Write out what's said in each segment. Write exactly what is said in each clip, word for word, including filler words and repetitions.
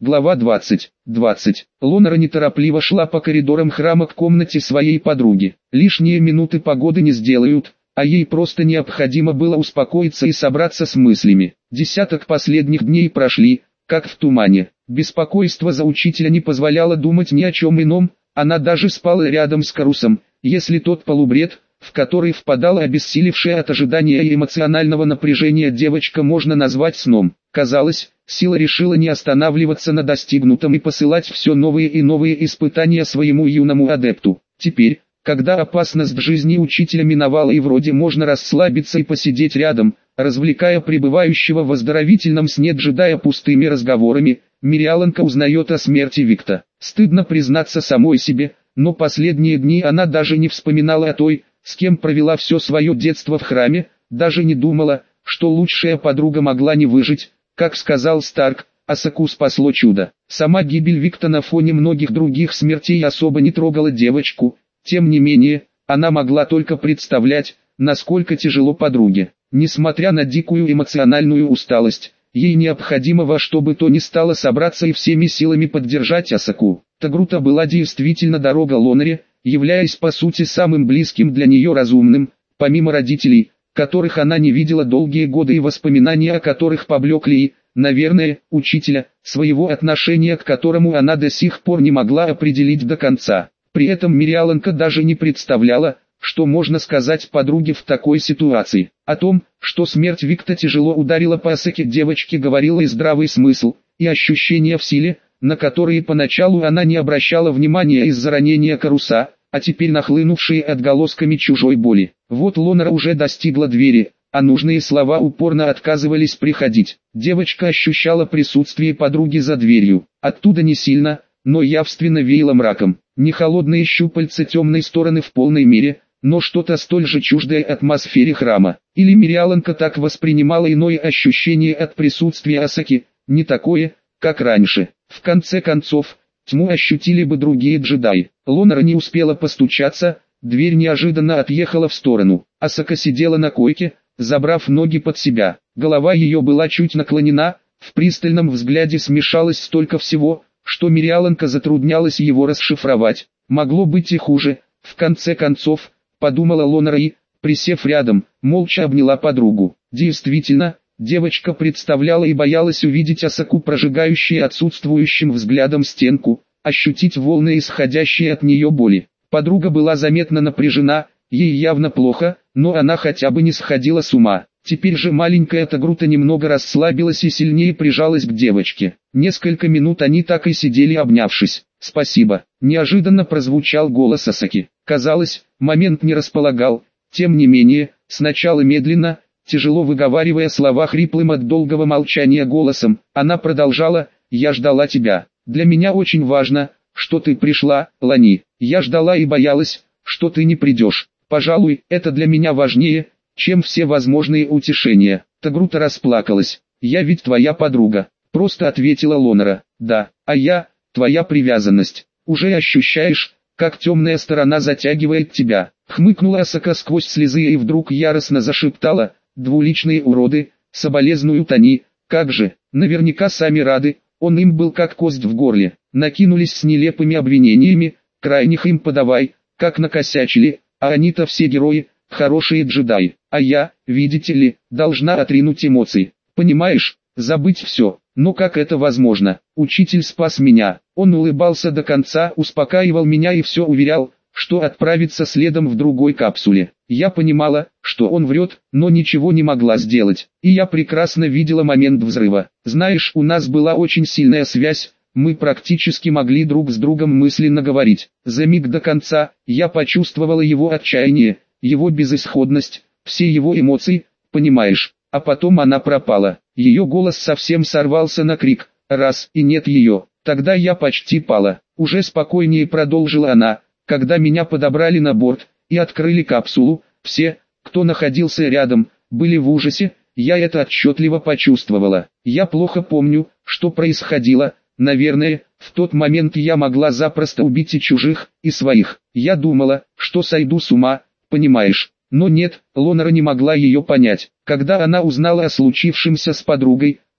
Глава двадцать. двадцать. Лонара неторопливо шла по коридорам храма к комнате своей подруги. Лишние минуты погоды не сделают, а ей просто необходимо было успокоиться и собраться с мыслями. Десяток последних дней прошли, как в тумане. Беспокойство за учителя не позволяло думать ни о чем ином, она даже спала рядом с Карусом, если тот полубред, в который впадала обессилевшая от ожидания и эмоционального напряжения девочка, можно назвать сном. Казалось, сила решила не останавливаться на достигнутом и посылать все новые и новые испытания своему юному адепту. Теперь, когда опасность жизни учителя миновала и вроде можно расслабиться и посидеть рядом, развлекая пребывающего в оздоровительном сне джедая пустыми разговорами, Мириаланка узнает о смерти Викта. Стыдно признаться самой себе, но последние дни она даже не вспоминала о той, с кем провела все свое детство в храме, даже не думала, что лучшая подруга могла не выжить. Как сказал Старк, Асаку спасло чудо. Сама гибель Викта на фоне многих других смертей особо не трогала девочку, тем не менее, она могла только представлять, насколько тяжело подруге. Несмотря на дикую эмоциональную усталость, ей необходимо во что бы то ни стало собраться и всеми силами поддержать Асаку. Тагрута была действительно дорога Лонаре, являясь по сути самым близким для нее разумным, помимо родителей, которых она не видела долгие годы и воспоминания о которых поблекли и, наверное, учителя, своего отношения к которому она до сих пор не могла определить до конца. При этом Мириаланка даже не представляла, что можно сказать подруге в такой ситуации. О том, что смерть Викта тяжело ударила по Асаке девочке, говорила и здравый смысл, и ощущения в силе, на которые поначалу она не обращала внимания из-за ранения Каруса, а теперь нахлынувшие отголосками чужой боли. Вот Лонара уже достигла двери, а нужные слова упорно отказывались приходить. Девочка ощущала присутствие подруги за дверью. Оттуда не сильно, но явственно веяло мраком. Не холодные щупальца темной стороны в полной мере, но что-то столь же чуждое атмосфере храма. Или Мириаланка так воспринимала иное ощущение от присутствия Асаки, не такое, как раньше. В конце концов, тьму ощутили бы другие джедаи. Лонара не успела постучаться, дверь неожиданно отъехала в сторону. Асака сидела на койке, забрав ноги под себя. Голова ее была чуть наклонена, в пристальном взгляде смешалось столько всего, что Мириаланка затруднялась его расшифровать. Могло быть и хуже, в конце концов, подумала Лонара и, присев рядом, молча обняла подругу. Действительно, девочка представляла и боялась увидеть Асаку, прожигающей отсутствующим взглядом стенку, ощутить волны, исходящие от нее боли. Подруга была заметно напряжена, ей явно плохо, но она хотя бы не сходила с ума. Теперь же маленькая Тагрута немного расслабилась и сильнее прижалась к девочке. Несколько минут они так и сидели, обнявшись. «Спасибо», — неожиданно прозвучал голос Асаки. Казалось, момент не располагал, тем не менее, сначала медленно, тяжело выговаривая слова хриплым от долгого молчания голосом, она продолжала: «Я ждала тебя. Для меня очень важно, что ты пришла, Лани. Я ждала и боялась, что ты не придешь. Пожалуй, это для меня важнее, чем все возможные утешения». Тагрута расплакалась. «Я ведь твоя подруга», — просто ответила Лонара. «Да, а я, твоя привязанность. Уже ощущаешь, как темная сторона затягивает тебя?» Хмыкнула Асака сквозь слезы и вдруг яростно зашептала: «Двуличные уроды, соболезнуют они, как же, наверняка сами рады, он им был как кость в горле». Накинулись с нелепыми обвинениями: «Крайних им подавай, как накосячили, а они-то все герои, хорошие джедаи, а я, видите ли, должна отринуть эмоции. Понимаешь, забыть все. Но как это возможно? Учитель спас меня». Он улыбался до конца, успокаивал меня и все уверял, что отправится следом в другой капсуле. Я понимала, что он врет, но ничего не могла сделать. И я прекрасно видела момент взрыва. Знаешь, у нас была очень сильная связь, мы практически могли друг с другом мысленно говорить. За миг до конца, я почувствовала его отчаяние, его безысходность, все его эмоции, понимаешь? А потом она пропала. Ее голос совсем сорвался на крик. Раз и нет ее. Тогда я почти пала. Уже спокойнее продолжила она. Когда меня подобрали на борт и открыли капсулу, все, кто находился рядом, были в ужасе. Я это отчетливо почувствовала. Я плохо помню, что происходило. Наверное, в тот момент я могла запросто убить и чужих, и своих. Я думала, что сойду с ума, понимаешь? Но нет, Лонара не могла ее понять. Когда она узнала о случившемся с подругой,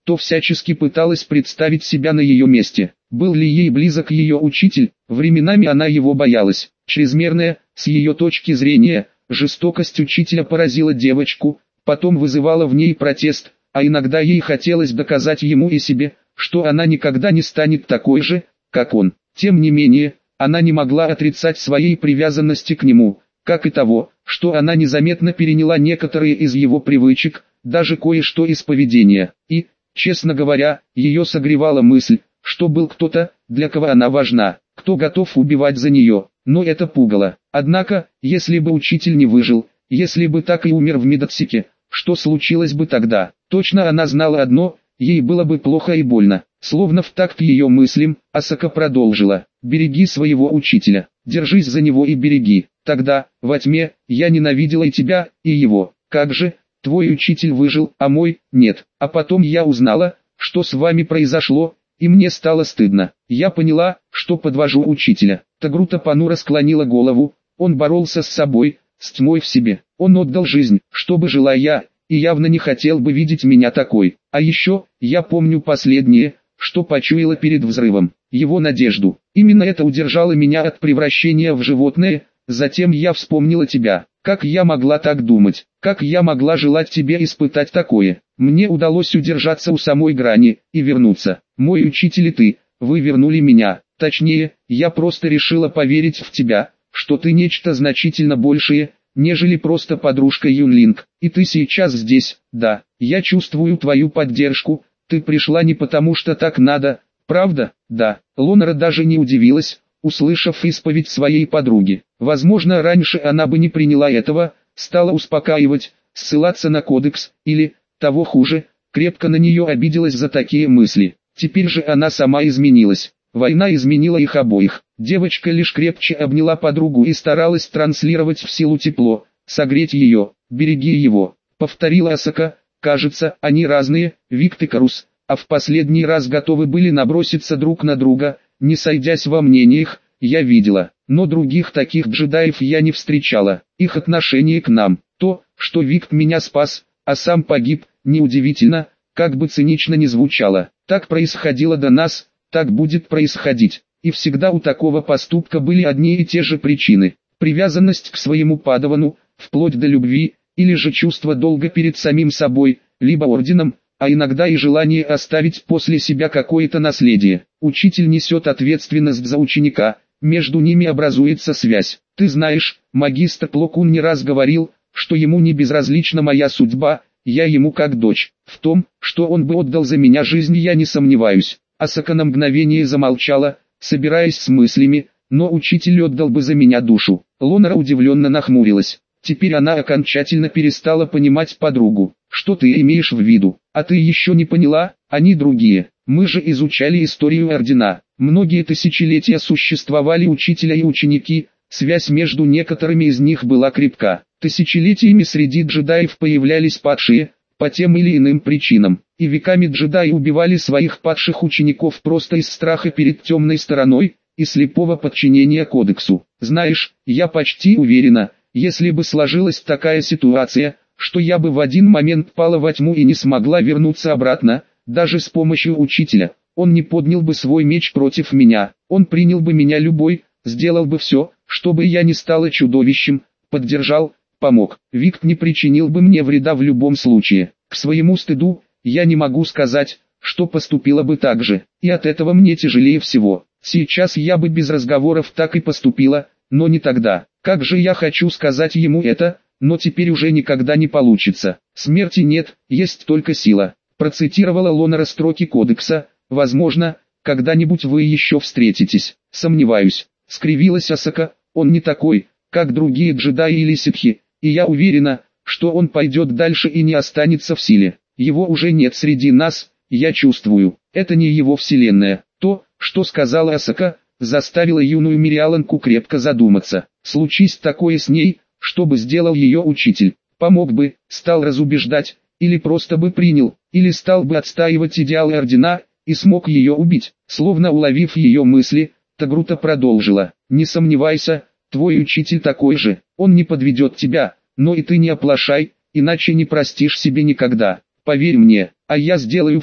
то всячески пыталась представить себя на ее месте. Был ли ей близок ее учитель? Временами она его боялась. Чрезмерная, с ее точки зрения, жестокость учителя поразила девочку, потом вызывала в ней протест, а иногда ей хотелось доказать ему и себе, что она никогда не станет такой же, как он. Тем не менее, она не могла отрицать своей привязанности к нему, как и того, что она незаметно переняла некоторые из его привычек, даже кое-что из поведения. И, честно говоря, ее согревала мысль, что был кто-то, для кого она важна, кто готов убивать за нее, но это пугало. Однако, если бы учитель не выжил, если бы так и умер в медотсеке, что случилось бы тогда? Точно она знала одно, ей было бы плохо и больно. Словно в такт ее мыслям, Асака продолжила: «Береги своего учителя, держись за него и береги. Тогда, во тьме, я ненавидела и тебя, и его. Как же, твой учитель выжил, а мой – нет. А потом я узнала, что с вами произошло, и мне стало стыдно. Я поняла, что подвожу учителя». Тагрута понуро склонила голову, он боролся с собой, с тьмой в себе. Он отдал жизнь, чтобы жила я, и явно не хотел бы видеть меня такой. А еще, я помню последнее, что почуяла перед взрывом, его надежду. Именно это удержало меня от превращения в животное. Затем я вспомнила тебя. Как я могла так думать? Как я могла желать тебе испытать такое? Мне удалось удержаться у самой грани и вернуться. Мой учитель и ты, вы вернули меня. Точнее, я просто решила поверить в тебя, что ты нечто значительно большее, нежели просто подружка Юнлинг. И ты сейчас здесь, да, я чувствую твою поддержку, ты пришла не потому что так надо, правда? Да. Лонара даже не удивилась, услышав исповедь своей подруги. Возможно, раньше она бы не приняла этого, стала успокаивать, ссылаться на кодекс, или, того хуже, крепко на нее обиделась за такие мысли. Теперь же она сама изменилась. Война изменила их обоих. Девочка лишь крепче обняла подругу и старалась транслировать в силу тепло, согреть ее. «Береги его», — повторила Асака. Кажется, они разные, Викт и Карус, а в последний раз готовы были наброситься друг на друга, не сойдясь во мнениях, я видела. Но других таких джедаев я не встречала. Их отношение к нам, то, что Викт меня спас, а сам погиб, неудивительно, как бы цинично ни звучало. Так происходило до нас, так будет происходить. И всегда у такого поступка были одни и те же причины. Привязанность к своему падавану, вплоть до любви, или же чувство долга перед самим собой, либо орденом, а иногда и желание оставить после себя какое-то наследие. Учитель несет ответственность за ученика, между ними образуется связь. Ты знаешь, магистр Плокун не раз говорил, что ему не безразлична моя судьба, я ему как дочь. В том, что он бы отдал за меня жизнь, я не сомневаюсь. Асака на мгновение замолчала, собираясь с мыслями, но учитель отдал бы за меня душу. Лонара удивленно нахмурилась. Теперь она окончательно перестала понимать подругу. Что ты имеешь в виду? А ты еще не поняла? Они другие. Мы же изучали историю ордена. Многие тысячелетия существовали учителя и ученики, связь между некоторыми из них была крепка. Тысячелетиями среди джедаев появлялись падшие, по тем или иным причинам. И веками джедаи убивали своих падших учеников просто из страха перед темной стороной и слепого подчинения кодексу. Знаешь, я почти уверена, если бы сложилась такая ситуация, что я бы в один момент пала во тьму и не смогла вернуться обратно, даже с помощью учителя, он не поднял бы свой меч против меня, он принял бы меня любой, сделал бы все, чтобы я не стала чудовищем, поддержал, помог. Викт не причинил бы мне вреда в любом случае. К своему стыду, я не могу сказать, что поступила бы так же, и от этого мне тяжелее всего. Сейчас я бы без разговоров так и поступила, но не тогда. Как же я хочу сказать ему это, но теперь уже никогда не получится. Смерти нет, есть только сила. Процитировала Лонара строки кодекса. Возможно, когда-нибудь вы еще встретитесь. Сомневаюсь. Скривилась Асака. Он не такой, как другие джедаи или ситхи, и я уверена, что он пойдет дальше и не останется в силе. Его уже нет среди нас, я чувствую. Это не его вселенная. То, что сказала Асака, заставило юную Мириаланку крепко задуматься. Случись такое с ней, что бы сделал ее учитель? Помог бы, стал разубеждать, или просто бы принял, или стал бы отстаивать идеалы ордена, и смог ее убить. Словно уловив ее мысли, Тагрута продолжила. Не сомневайся, твой учитель такой же, он не подведет тебя, но и ты не оплошай, иначе не простишь себе никогда. Поверь мне, а я сделаю все,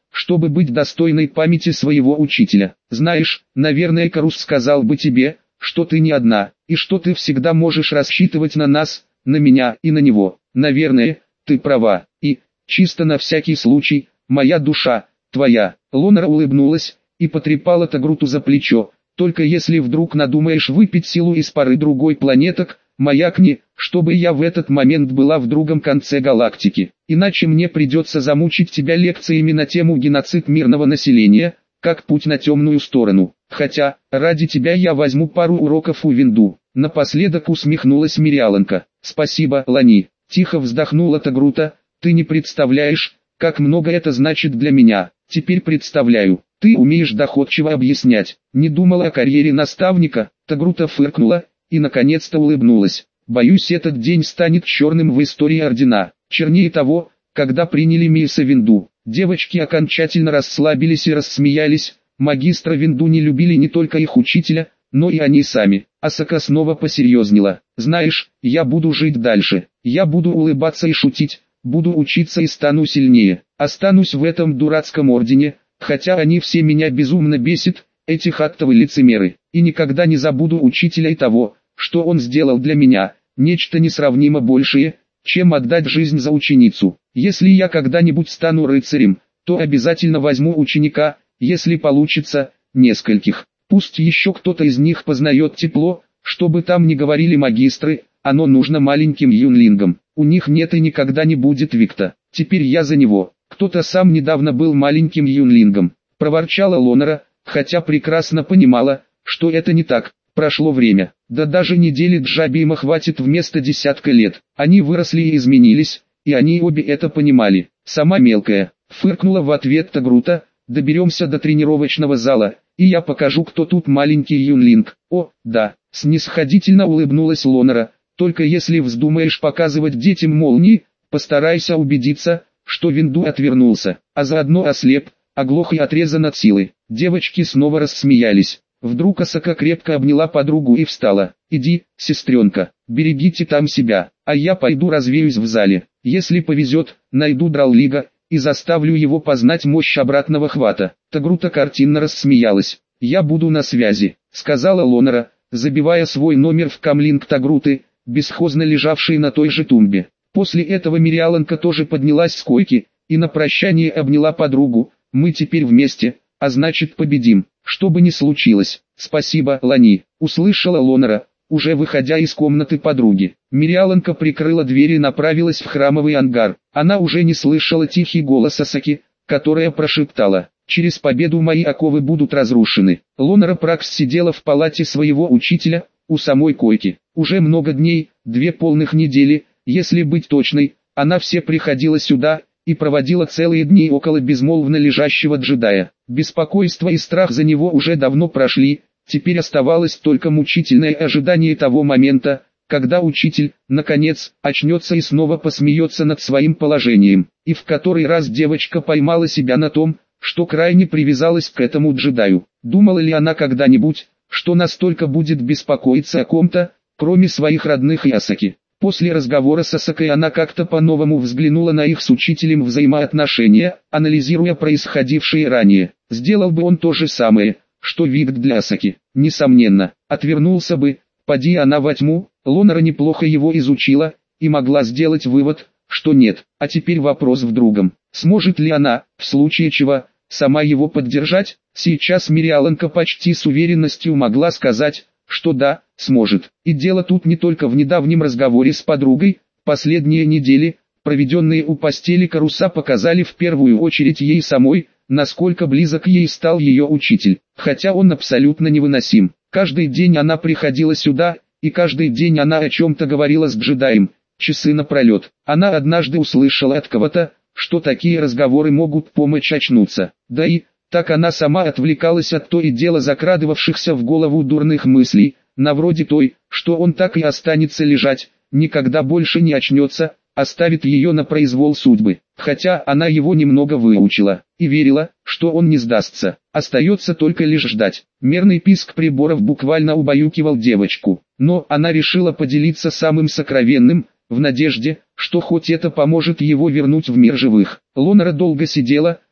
чтобы быть достойной памяти своего учителя. Знаешь, наверное, Карус сказал бы тебе, что ты не одна, и что ты всегда можешь рассчитывать на нас, на меня и на него. Наверное, ты права, и, чисто на всякий случай, моя душа, твоя». Лонара улыбнулась и потрепала Тагруту за плечо. «Только если вдруг надумаешь выпить силу из пары другой планеток, маякни, чтобы я в этот момент была в другом конце галактики. Иначе мне придется замучить тебя лекциями на тему геноцид мирного населения, как путь на темную сторону. Хотя, ради тебя я возьму пару уроков у Винду». Напоследок усмехнулась Мириаланка. «Спасибо, Лани», — тихо вздохнула Тагрута. «Ты не представляешь, как много это значит для меня. Теперь представляю. Ты умеешь доходчиво объяснять. Не думала о карьере наставника». Тагрута фыркнула и наконец-то улыбнулась. «Боюсь, этот день станет черным в истории Ордена. Чернее того, когда приняли Миса Винду». Девочки окончательно расслабились и рассмеялись. Магистра Винду не любили не только их учителя, но и они сами. Асака снова посерьезнела. «Знаешь, я буду жить дальше. Я буду улыбаться и шутить, буду учиться и стану сильнее. Останусь в этом дурацком ордене, хотя они все меня безумно бесят, эти хактовые лицемеры. И никогда не забуду учителя и того, что он сделал для меня, нечто несравнимо большее, чем отдать жизнь за ученицу. Если я когда-нибудь стану рыцарем, то обязательно возьму ученика, если получится, нескольких. Пусть еще кто-то из них познает тепло, чтобы там не говорили магистры, оно нужно маленьким юнлингам. У них нет и никогда не будет Викта. Теперь я за него. Кто-то сам недавно был маленьким юнлингом», — проворчала Лонара, хотя прекрасно понимала, что это не так. Прошло время, да даже недели Джабима хватит вместо десятка лет. Они выросли и изменились, и они обе это понимали. «Сама мелкая», — фыркнула в ответ Тагрута. «Доберемся до тренировочного зала, и я покажу, кто тут маленький юнлинг». «О, да», — снисходительно улыбнулась Лонара. «Только если вздумаешь показывать детям молнии, постарайся убедиться, что Винду отвернулся, а заодно ослеп, оглох и отрезан от силы». Девочки снова рассмеялись. Вдруг Асака крепко обняла подругу и встала. «Иди, сестренка, берегите там себя, а я пойду развеюсь в зале. Если повезет, найду Драллига и заставлю его познать мощь обратного хвата». Тагрута картинно рассмеялась. «Я буду на связи», — сказала Лонара, забивая свой номер в камлинг Тагруты, бесхозно лежавший на той же тумбе. После этого Мириаланка тоже поднялась с койки и на прощание обняла подругу. «Мы теперь вместе, а значит победим, что бы ни случилось». «Спасибо, Лани», — услышала Лонара, уже выходя из комнаты подруги. Мириаланка прикрыла дверь и направилась в храмовый ангар. Она уже не слышала тихий голос Асаки, которая прошептала: «Через победу мои оковы будут разрушены». Лонара Пракс сидела в палате своего учителя, у самой койки. Уже много дней, две полных недели, если быть точной, она все приходила сюда и проводила целые дни около безмолвно лежащего джедая. Беспокойство и страх за него уже давно прошли, теперь оставалось только мучительное ожидание того момента, когда учитель, наконец, очнется и снова посмеется над своим положением. И в который раз девочка поймала себя на том, что крайне привязалась к этому джедаю. Думала ли она когда-нибудь, что настолько будет беспокоиться о ком-то, кроме своих родных и Асаки? После разговора с Асакой она как-то по-новому взглянула на их с учителем взаимоотношения, анализируя происходившее ранее. Сделал бы он то же самое, что Викт для Асаки? Несомненно, отвернулся бы, поди она во тьму. Лонара неплохо его изучила, и могла сделать вывод, что нет. А теперь вопрос в другом. Сможет ли она, в случае чего, сама его поддержать? Сейчас Мириаланка почти с уверенностью могла сказать, что да, сможет. И дело тут не только в недавнем разговоре с подругой. Последние недели, проведенные у постели Каруса, показали в первую очередь ей самой, насколько близок ей стал ее учитель. Хотя он абсолютно невыносим. Каждый день она приходила сюда, и каждый день она о чем-то говорила с джедаем, часы напролет. Она однажды услышала от кого-то, что такие разговоры могут помочь очнуться. Да и, так она сама отвлекалась от то и дело закрадывавшихся в голову дурных мыслей, на вроде той, что он так и останется лежать, никогда больше не очнется, оставит ее на произвол судьбы. Хотя она его немного выучила, и верила, что он не сдастся. Остается только лишь ждать. Мерный писк приборов буквально убаюкивал девочку, но она решила поделиться самым сокровенным, в надежде, что хоть это поможет его вернуть в мир живых. Лонара долго сидела,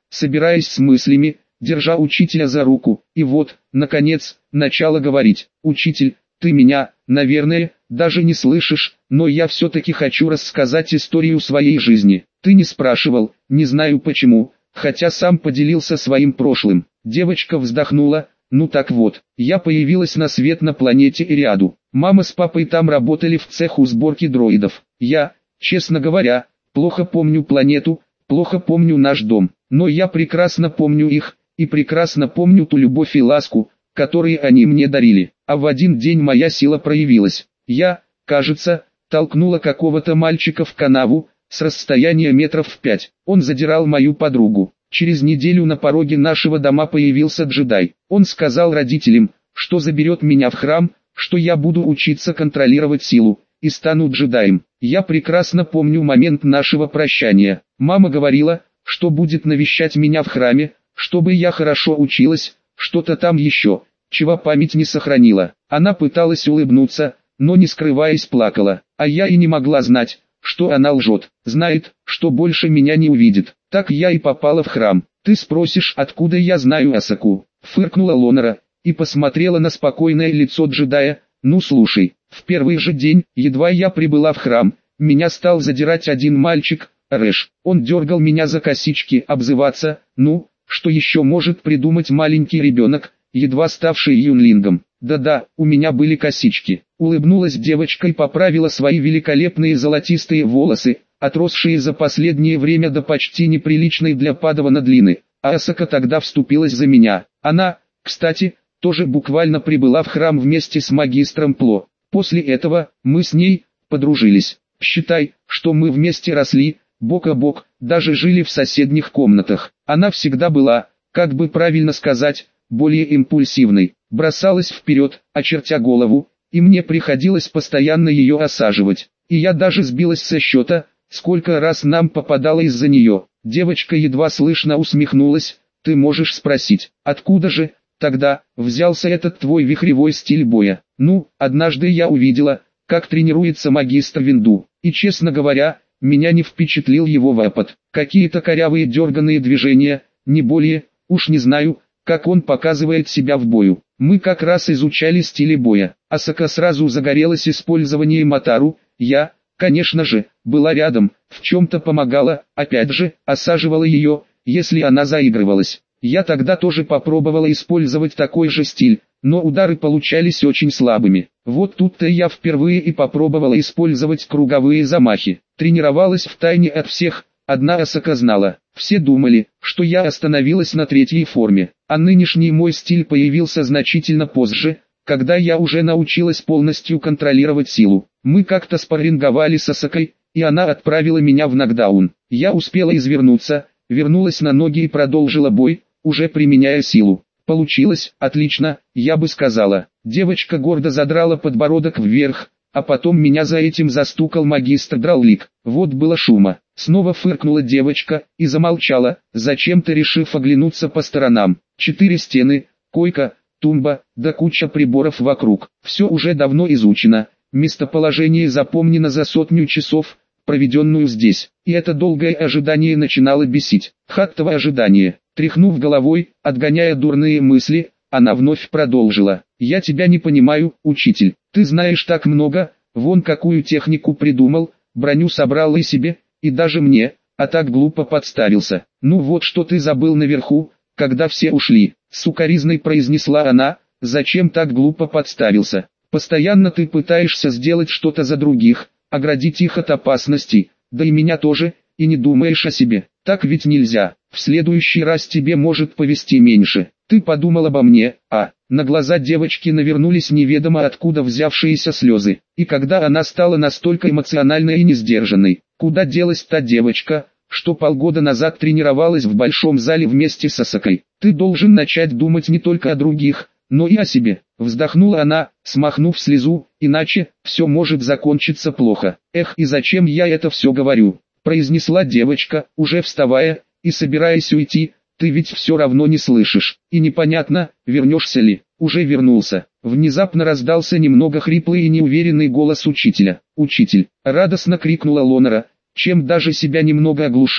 собираясь с мыслями, держа учителя за руку, и вот, наконец, начала говорить. «Учитель, ты меня, наверное, даже не слышишь, но я все-таки хочу рассказать историю своей жизни. Ты не спрашивал, не знаю почему, хотя сам поделился своим прошлым». Девочка вздохнула. «Ну так вот, я появилась на свет на планете Ириаду. Мама с папой там работали в цеху сборки дроидов. Я, честно говоря, плохо помню планету, плохо помню наш дом, но я прекрасно помню их, и прекрасно помню ту любовь и ласку, которые они мне дарили. А в один день моя сила проявилась. Я, кажется, толкнула какого-то мальчика в канаву, с расстояния метров в пять. Он задирал мою подругу. Через неделю на пороге нашего дома появился джедай. Он сказал родителям, что заберет меня в храм, что я буду учиться контролировать силу, и стану джедаем. Я прекрасно помню момент нашего прощания. Мама говорила, что будет навещать меня в храме, чтобы я хорошо училась, что-то там еще, чего память не сохранила. Она пыталась улыбнуться, но не скрываясь плакала, а я и не могла знать, что она лжет, знает, что больше меня не увидит. Так я и попала в храм. Ты спросишь, откуда я знаю Асаку? Фыркнула Лонара, и посмотрела на спокойное лицо джедая. Ну слушай, в первый же день, едва я прибыла в храм, меня стал задирать один мальчик, Рэш. Он дергал меня за косички, обзываться, ну, что еще может придумать маленький ребенок, едва ставший юнлингом. Да-да, у меня были косички. Улыбнулась девочка и поправила свои великолепные золотистые волосы, отросшие за последнее время до почти неприличной для падавана длины. А Асака тогда вступилась за меня. Она, кстати, тоже буквально прибыла в храм вместе с магистром Пло. После этого, мы с ней подружились. Считай, что мы вместе росли, бок о бок, даже жили в соседних комнатах. Она всегда была, как бы правильно сказать, более импульсивной, бросалась вперед, очертя голову, и мне приходилось постоянно ее осаживать. И я даже сбилась со счета, сколько раз нам попадало из-за нее. Девочка едва слышно усмехнулась. Ты можешь спросить, откуда же тогда взялся этот твой вихревой стиль боя? Ну, однажды я увидела, как тренируется магистр Винду, и, честно говоря, меня не впечатлил его выпад. Какие-то корявые дерганные движения, не более, уж не знаю, как он показывает себя в бою. Мы как раз изучали стили боя. Асака сразу загорелась использованием Атару. Я, конечно же, была рядом, в чем-то помогала, опять же, осаживала ее, если она заигрывалась. Я тогда тоже попробовала использовать такой же стиль, но удары получались очень слабыми. Вот тут-то я впервые и попробовала использовать круговые замахи. Тренировалась втайне от всех, одна Асака знала. Все думали, что я остановилась на третьей форме, а нынешний мой стиль появился значительно позже, когда я уже научилась полностью контролировать силу. Мы как-то спарринговали с Асакой, и она отправила меня в нокдаун. Я успела извернуться, вернулась на ноги и продолжила бой, уже применяя силу. Получилось отлично, я бы сказала. Девочка гордо задрала подбородок вверх, а потом меня за этим застукал магистр Драулик. Вот было шума. Снова фыркнула девочка и замолчала, зачем-то решив оглянуться по сторонам. Четыре стены, койка, тумба, да куча приборов вокруг. Все уже давно изучено. Местоположение запомнено за сотню часов, проведенную здесь. И это долгое ожидание начинало бесить. Хаттово ожидание. Тряхнув головой, отгоняя дурные мысли, она вновь продолжила. «Я тебя не понимаю, учитель. Ты знаешь так много, вон какую технику придумал, броню собрал и себе, и даже мне, а так глупо подставился. Ну вот что ты забыл наверху, когда все ушли», — сукоризной произнесла она. «Зачем так глупо подставился? Постоянно ты пытаешься сделать что-то за других, оградить их от опасностей, да и меня тоже, и не думаешь о себе. Так ведь нельзя. В следующий раз тебе может повести меньше. Ты подумал обо мне, а...» На глаза девочки навернулись неведомо откуда взявшиеся слезы. И когда она стала настолько эмоциональной и несдержанной, куда делась та девочка, что полгода назад тренировалась в большом зале вместе с Асакой? «Ты должен начать думать не только о других, но и о себе», — вздохнула она, смахнув слезу, «иначе все может закончиться плохо». «Эх, и зачем я это все говорю?» — произнесла девочка, уже вставая и собираясь уйти. «Ты ведь все равно не слышишь, и непонятно, вернешься ли». «Уже вернулся». Внезапно раздался немного хриплый и неуверенный голос учителя. «Учитель!» — радостно крикнула Лонара, чем даже себя немного оглушила.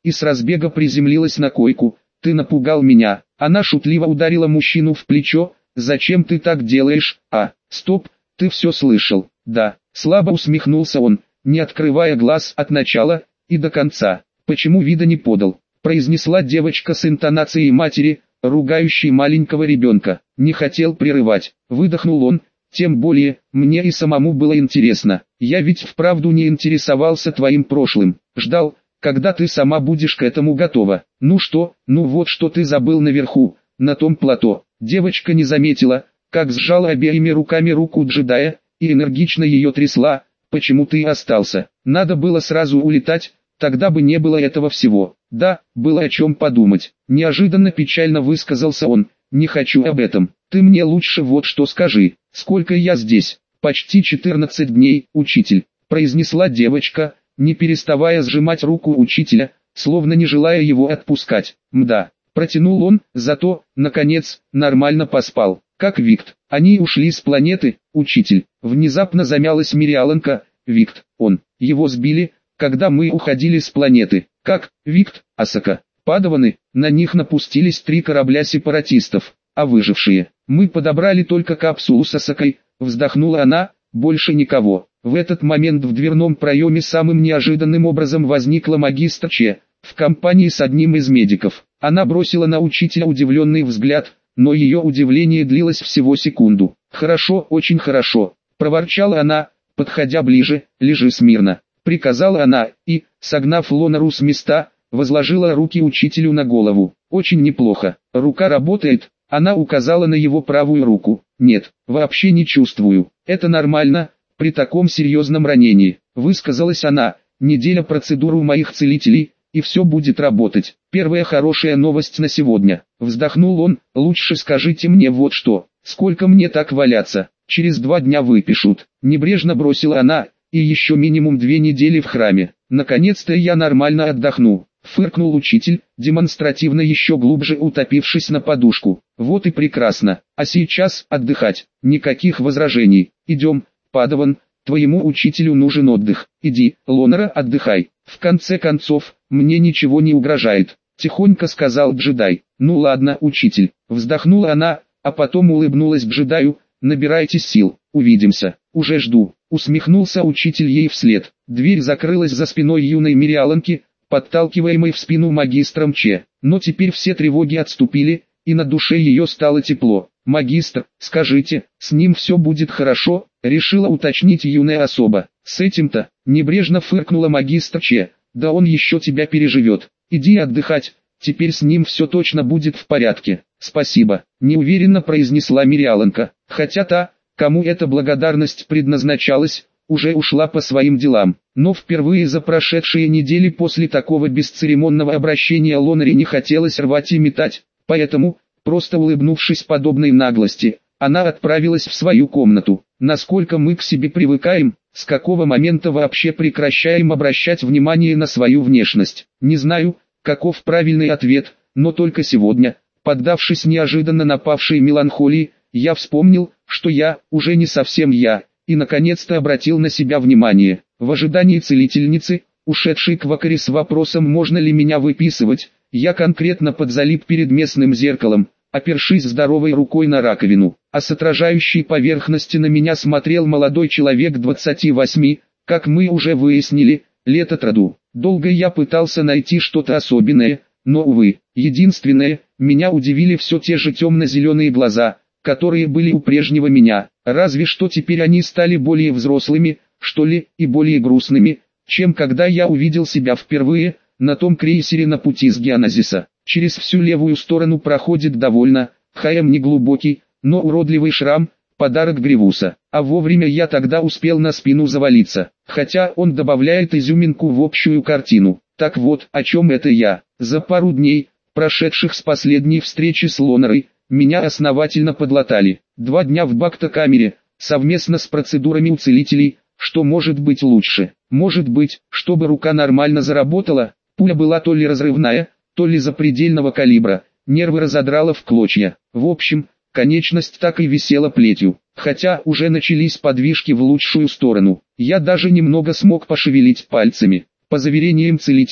и с разбега приземлилась на койку. «Ты напугал меня». Она шутливо ударила мужчину в плечо. «Зачем ты так делаешь?» «А, стоп, ты все слышал?» «Да», слабо усмехнулся он, не открывая глаз от начала и до конца. «Почему вида не подал?» произнесла девочка с интонацией матери, ругающей маленького ребенка. «Не хотел прерывать», выдохнул он. «Тем более, мне и самому было интересно. Я ведь вправду не интересовался твоим прошлым. Ждал, когда ты сама будешь к этому готова. Ну что, ну вот что ты забыл наверху, на том плато». Девочка не заметила, как сжала обеими руками руку джедая, и энергично ее трясла. «Почему ты остался? Надо было сразу улетать, тогда бы не было этого всего». «Да, было о чем подумать», неожиданно печально высказался он. «Не хочу об этом. Ты мне лучше вот что скажи. Сколько я здесь?» «Почти четырнадцать дней, учитель», произнесла девочка, не переставая сжимать руку учителя, словно не желая его отпускать. «Мда», протянул он, зато, наконец, нормально поспал. «Как Викт?» «Они ушли с планеты, учитель». Внезапно замялась Мириаланка. «Викт, он, его сбили, когда мы уходили с планеты». «Как, Викт, Асака?» «Падаваны, на них напустились три корабля сепаратистов, а выжившие. Мы подобрали только капсулу с Асакой», вздохнула она, «больше никого». В этот момент в дверном проеме самым неожиданным образом возникла магистр Че, в компании с одним из медиков. Она бросила на учителя удивленный взгляд, но ее удивление длилось всего секунду. «Хорошо, очень хорошо», проворчала она, подходя ближе. «Лежи смирно», приказала она, и, согнав Лонару с места, возложила руки учителю на голову. «Очень неплохо. Рука работает?» Она указала на его правую руку. «Нет, вообще не чувствую. Это нормально, при таком серьезном ранении», высказалась она. «Неделя процедур у моих целителей, и все будет работать. Первая хорошая новость на сегодня». Вздохнул он. «Лучше скажите мне вот что. Сколько мне так валяться? Через два дня выпишут». Небрежно бросила она. «И еще минимум две недели в храме. Наконец-то я нормально отдохну», фыркнул учитель, демонстративно еще глубже утопившись на подушку. «Вот и прекрасно. А сейчас отдыхать. Никаких возражений. Идем, Падаван, твоему учителю нужен отдых. Иди, Лонара, отдыхай. В конце концов, мне ничего не угрожает», тихонько сказал джедай. «Ну ладно, учитель», вздохнула она, а потом улыбнулась джедаю. «Набирайтесь сил, увидимся, уже жду», усмехнулся учитель ей вслед. Дверь закрылась за спиной юной Мириаланки, подталкиваемой в спину магистром Че. Но теперь все тревоги отступили, и на душе ее стало тепло. «Магистр, скажите, с ним все будет хорошо?» решила уточнить юная особа. «С этим-то», небрежно фыркнула магистр Че, «да он еще тебя переживет. Иди отдыхать, теперь с ним все точно будет в порядке». «Спасибо», неуверенно произнесла Мириаланка, хотя та, кому эта благодарность предназначалась, уже ушла по своим делам. Но впервые за прошедшие недели после такого бесцеремонного обращения Лонаре не хотелось рвать и метать, поэтому, просто улыбнувшись подобной наглости, она отправилась в свою комнату. «Насколько мы к себе привыкаем, с какого момента вообще прекращаем обращать внимание на свою внешность? Не знаю, каков правильный ответ, но только сегодня, поддавшись неожиданно напавшей меланхолии, я вспомнил, что я, уже не совсем я, и наконец-то обратил на себя внимание. В ожидании целительницы, ушедшей к Вакаре с вопросом, можно ли меня выписывать, я конкретно подзалип перед местным зеркалом, опершись здоровой рукой на раковину, а с отражающей поверхности на меня смотрел молодой человек двадцати восьми, как мы уже выяснили, лет от роду. Долго я пытался найти что-то особенное, но, увы, единственное, меня удивили все те же темно-зеленые глаза, которые были у прежнего меня, разве что теперь они стали более взрослыми, что ли, и более грустными, чем когда я увидел себя впервые, на том крейсере на пути с Геоназиса. Через всю левую сторону проходит довольно, хаем неглубокий, но уродливый шрам, подарок Гривуса, а вовремя я тогда успел на спину завалиться, хотя он добавляет изюминку в общую картину. Так вот, о чем это я. За пару дней, прошедших с последней встречи с Лонарой, меня основательно подлатали. Два дня в бактокамере, совместно с процедурами у целителей. Что может быть лучше? Может быть, чтобы рука нормально заработала? Пуля была то ли разрывная, то ли запредельного калибра, нервы разодрало в клочья. В общем, конечность так и висела плетью, хотя уже начались подвижки в лучшую сторону. Я даже немного смог пошевелить пальцами. По заверениям целителей,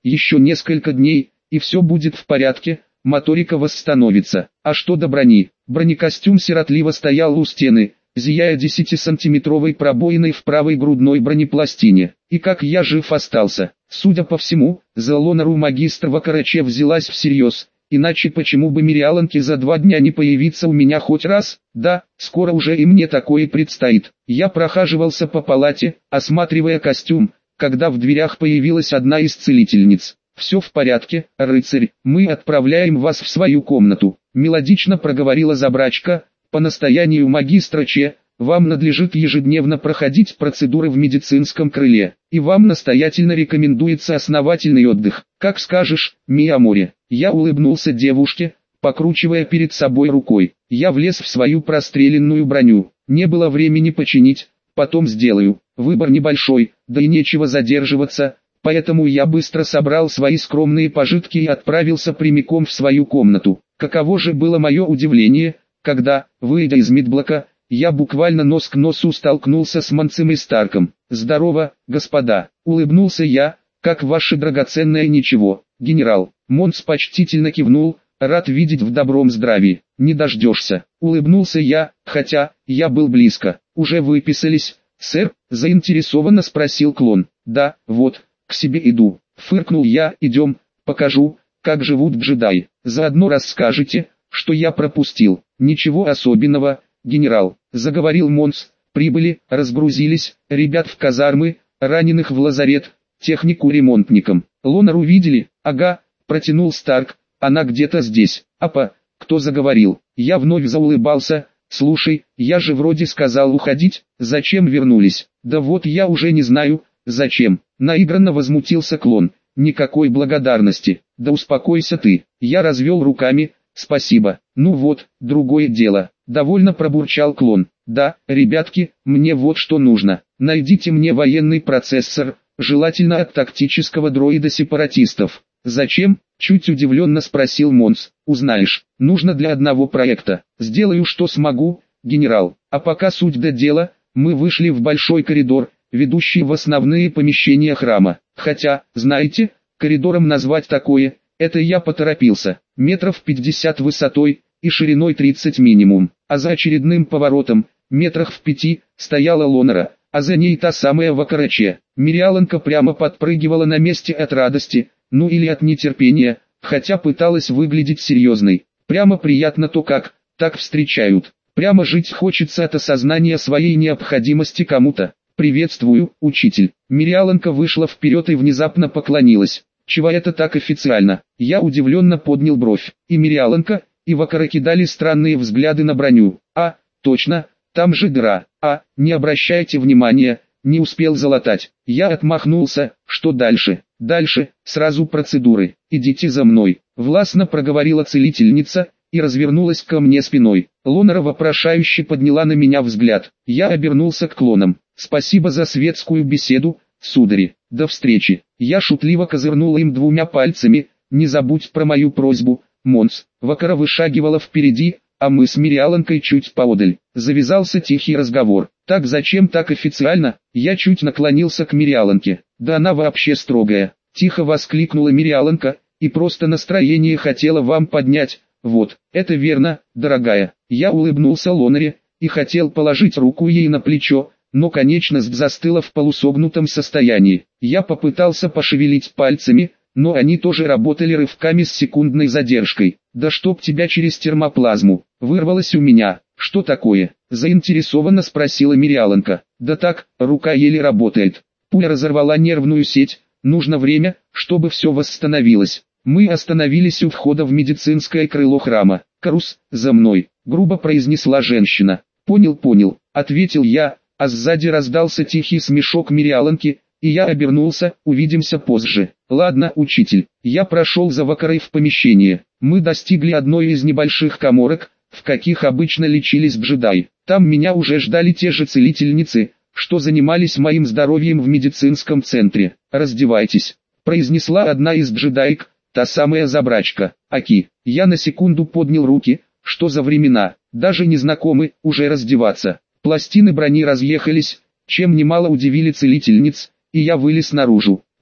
Еще несколько дней, и все будет в порядке, моторика восстановится. А что до брони? Бронекостюм сиротливо стоял у стены, зияя десятисантиметровой пробоиной в правой грудной бронепластине. И как я жив остался? Судя по всему, за Лонару магистр Вакараче взялась всерьез. Иначе почему бы Мириаланке за два дня не появиться у меня хоть раз? Да, скоро уже и мне такое предстоит. Я прохаживался по палате, осматривая костюм, когда в дверях появилась одна из целительниц. «Все в порядке, рыцарь, мы отправляем вас в свою комнату», — мелодично проговорила Забрачка. «По настоянию магистра Че, вам надлежит ежедневно проходить процедуры в медицинском крыле, и вам настоятельно рекомендуется основательный отдых. Как скажешь, Миамори». Я улыбнулся девушке, покручивая перед собой рукой. Я влез в свою простреленную броню. Не было времени починить, потом сделаю. Выбор небольшой, да и нечего задерживаться, поэтому я быстро собрал свои скромные пожитки и отправился прямиком в свою комнату. Каково же было мое удивление, когда, выйдя из медблока, я буквально нос к носу столкнулся с Мансом и Старком. «Здорово, господа», — улыбнулся я, — «как ваше драгоценное ничего, генерал?» Монс почтительно кивнул, рад видеть в добром здравии. «Не дождешься», — улыбнулся я, хотя, я был близко. «Уже выписались, сэр?» — заинтересованно спросил клон. «Да, вот, к себе иду», — фыркнул я. «Идем, покажу, как живут джедаи. Заодно расскажете, что я пропустил». «Ничего особенного, генерал», — заговорил Монс. «Прибыли, разгрузились, ребят в казармы, раненых в лазарет, технику ремонтникам. Лонару видели?» «Ага», — протянул Старк, — «она где-то здесь». «Апа, кто заговорил?» Я вновь заулыбался. «Слушай, я же вроде сказал уходить, зачем вернулись?» «Да вот я уже не знаю, зачем», — наигранно возмутился клон. «Никакой благодарности». «Да успокойся ты». Я развел руками. «Спасибо». «Ну вот, другое дело», — довольно пробурчал клон. «Да, ребятки, мне вот что нужно. Найдите мне военный процессор, желательно от тактического дроида сепаратистов». «Зачем?» — чуть удивленно спросил Монс. «Узнаешь. Нужно для одного проекта. Сделаю, что смогу, генерал». А пока суть до дела, мы вышли в большой коридор, ведущий в основные помещения храма. Хотя, знаете, коридором назвать такое, это я поторопился. Метров пятьдесят высотой и шириной тридцать минимум. А за очередным поворотом, метрах в пяти, стояла Лонара, а за ней та самая Вакараче. Мириаланка прямо подпрыгивала на месте от радости, ну или от нетерпения, хотя пыталась выглядеть серьезной. Прямо приятно то, как так встречают. Прямо жить хочется от осознания своей необходимости кому-то. «Приветствую, учитель». Мириаланка вышла вперед и внезапно поклонилась. «Чего это так официально?» Я удивленно поднял бровь. И Мириаланка, и Вакара кидали странные взгляды на броню. «А, точно, там же дыра. А, не обращайте внимания, не успел залатать». Я отмахнулся. «Что дальше?» «Дальше, сразу процедуры. Идите за мной», — властно проговорила целительница, и развернулась ко мне спиной. Лонара вопрошающе подняла на меня взгляд. Я обернулся к клонам. «Спасибо за светскую беседу, судари. До встречи». Я шутливо козырнула им двумя пальцами. «Не забудь про мою просьбу, Монс». Вакара вышагивала впереди, а мы с Мириаланкой чуть поодаль. Завязался тихий разговор. «Так зачем так официально?» Я чуть наклонился к Мириаланке. «Да она вообще строгая», — тихо воскликнула Мириаланка, «и просто настроение хотела вам поднять». «Вот, это верно, дорогая». Я улыбнулся Лонаре, и хотел положить руку ей на плечо, но конечность застыла в полусогнутом состоянии. Я попытался пошевелить пальцами, но они тоже работали рывками с секундной задержкой. «Да чтоб тебя через термоплазму!» Вырвалось у меня. «Что такое?» — заинтересованно спросила Мириаланка. «Да так, рука еле работает. Пуля разорвала нервную сеть, нужно время, чтобы все восстановилось». Мы остановились у входа в медицинское крыло храма. «Карус, за мной!» — грубо произнесла женщина. «Понял, понял», — ответил я, а сзади раздался тихий смешок Мириаланки, и я обернулся. «Увидимся позже». «Ладно, учитель». Я прошел за Вакарой в помещение. Мы достигли одной из небольших каморок, в каких обычно лечились джедаи. Там меня уже ждали те же целительницы, что занимались моим здоровьем в медицинском центре. «Раздевайтесь», — произнесла одна из джедаек, та самая Забрачка. «Аки». Я на секунду поднял руки. Что за времена? Даже не знакомы, уже раздеваться. Пластины брони разъехались, чем немало удивили целительниц, и я вылез наружу.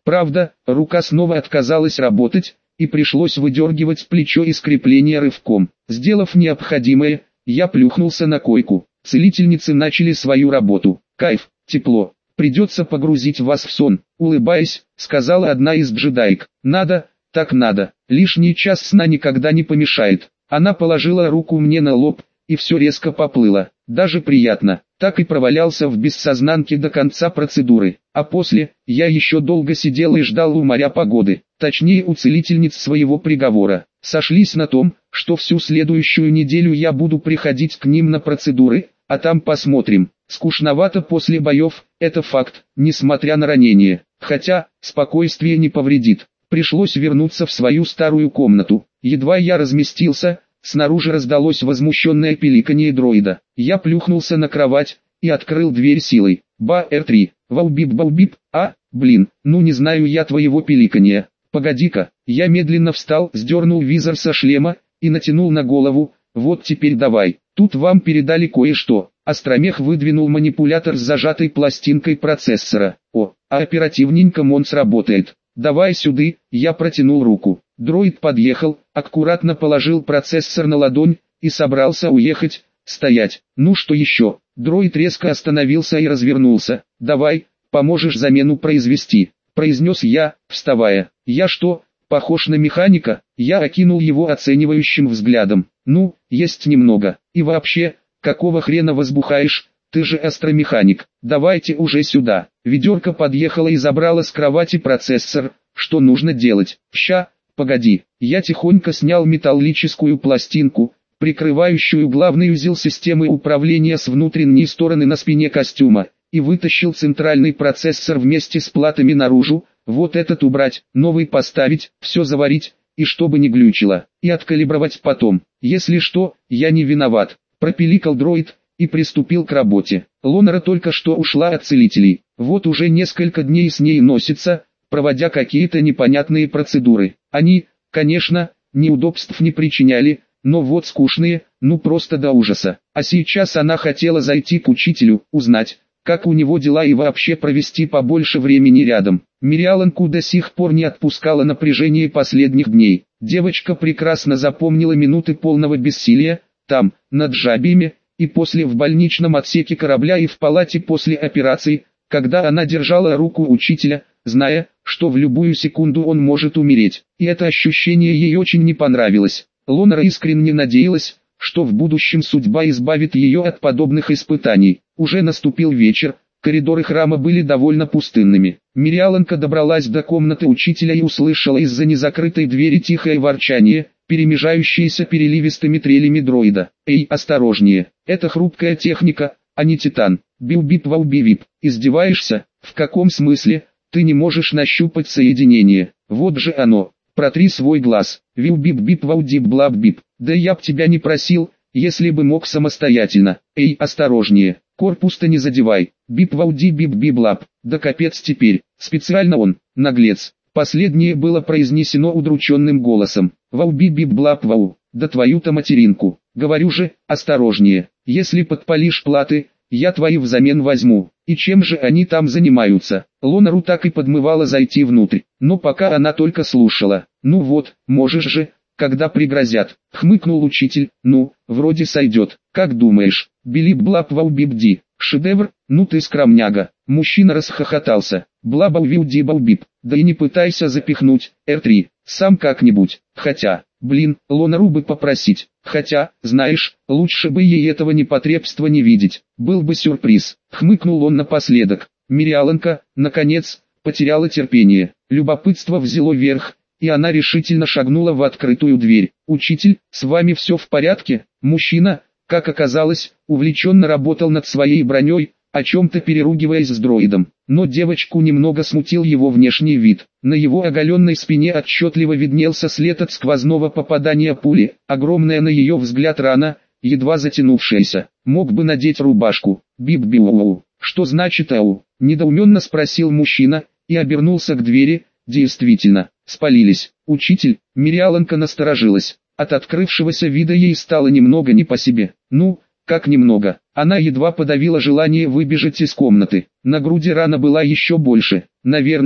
Правда, рука снова отказалась работать, и пришлось выдергивать плечо из крепления рывком. Сделав необходимое, я плюхнулся на койку. Целительницы начали свою работу. Кайф, тепло. Придется погрузить вас в сон, улыбаясь, сказала одна из джедаек. Надо, так надо. Лишний час сна никогда не помешает. Она положила руку мне на лоб, и все резко поплыло. Даже приятно. Так и провалялся в бессознанке до конца процедуры. А после, я еще долго сидел и ждал у моря погоды. Точнее, у целительниц своего приговора. Сошлись на том, что всю следующую неделю я буду приходить к ним на процедуры, а там посмотрим. Скучновато после боев, это факт, несмотря на ранение. Хотя, спокойствие не повредит. Пришлось вернуться в свою старую комнату. Едва я разместился, снаружи раздалось возмущенное пиликанье дроида. Я плюхнулся на кровать и открыл дверь силой. Ба эр три, ваубип-баубип, а, блин, ну не знаю я твоего пиликанья. Погоди-ка, я медленно встал, сдернул визор со шлема и натянул на голову. Вот теперь давай, тут вам передали кое-что. Остромех выдвинул манипулятор с зажатой пластинкой процессора. О, а оперативненько Монс работает. Давай сюда, я протянул руку. Дроид подъехал, аккуратно положил процессор на ладонь и собрался уехать. Стоять, ну что еще? Дроид резко остановился и развернулся. Давай, поможешь замену произвести, произнес я, вставая. Я что, похож на механика? Я окинул его оценивающим взглядом. Ну, есть немного. И вообще, какого хрена возбухаешь? Ты же астромеханик. Давайте уже сюда. Ведерко подъехало и забрало с кровати процессор. Что нужно делать? Ща, погоди. Я тихонько снял металлическую пластинку, прикрывающую главный узел системы управления с внутренней стороны на спине костюма, и вытащил центральный процессор вместе с платами наружу. Вот этот убрать, новый поставить, все заварить, и чтобы не глючило, и откалибровать потом. Если что, я не виноват. Пропиликал дроид и приступил к работе. Лонара только что ушла от целителей. Вот уже несколько дней с ней носится, проводя какие-то непонятные процедуры. Они, конечно, неудобств не причиняли, но вот скучные, ну просто до ужаса. А сейчас она хотела зайти к учителю, узнать, как у него дела и вообще провести побольше времени рядом. Мириаланку до сих пор не отпускало напряжение последних дней. Девочка прекрасно запомнила минуты полного бессилия, там, над жабиями, и после в больничном отсеке корабля и в палате после операции, когда она держала руку учителя, зная, что в любую секунду он может умереть. И это ощущение ей очень не понравилось. Лонара искренне надеялась, что в будущем судьба избавит ее от подобных испытаний. Уже наступил вечер, коридоры храма были довольно пустынными. Мириаланка добралась до комнаты учителя и услышала из-за незакрытой двери тихое ворчание, перемежающееся переливистыми трелями дроида. «Эй, осторожнее, это хрупкая техника, а не титан. Биу-бип-вау-би-вип, издеваешься? В каком смысле? Ты не можешь нащупать соединение. Вот же оно. Протри свой глаз. Виу-бип-бип-вау-дип-блаб-бип. Да я б тебя не просил, если бы мог самостоятельно. Эй, осторожнее, корпус-то не задевай. Бип-вау-ди-бип-бип-блаб. Да капец теперь, специально он, наглец». Последнее было произнесено удрученным голосом. «Вау-би-бип-блаб-вау, да твою-то материнку. Говорю же, осторожнее, если подпалишь платы, я твои взамен возьму». И чем же они там занимаются? Лонару так и подмывало зайти внутрь, но пока она только слушала. «Ну вот, можешь же, когда пригрозят», — хмыкнул учитель. «Ну, вроде сойдет. Как думаешь, билип-блаб-вау-бип-ди, шедевр? Ну ты скромняга». Мужчина расхохотался. «Бла-бау-вил-ди-бау-бип, да и не пытайся запихнуть, эр три, сам как-нибудь. Хотя, блин, Лонару бы попросить. Хотя, знаешь, лучше бы ей этого непотребства не видеть. Был бы сюрприз», — хмыкнул он напоследок. Мириаланка, наконец, потеряла терпение. Любопытство взяло верх, и она решительно шагнула в открытую дверь. «Учитель, с вами все в порядке?» Мужчина, как оказалось, увлеченно работал над своей броней, о чем-то переругиваясь с дроидом. Но девочку немного смутил его внешний вид. На его оголенной спине отчетливо виднелся след от сквозного попадания пули, огромная на ее взгляд рана, едва затянувшаяся. «Мог бы надеть рубашку». «Бип-биу-оу». «Что значит ау?» – недоуменно спросил мужчина, и обернулся к двери. Действительно, спалились. «Учитель», Мириаланка насторожилась. От открывшегося вида ей стало немного не по себе. «Ну, как немного?» Она едва подавила желание выбежать из комнаты. На груди рана была еще больше. Наверное,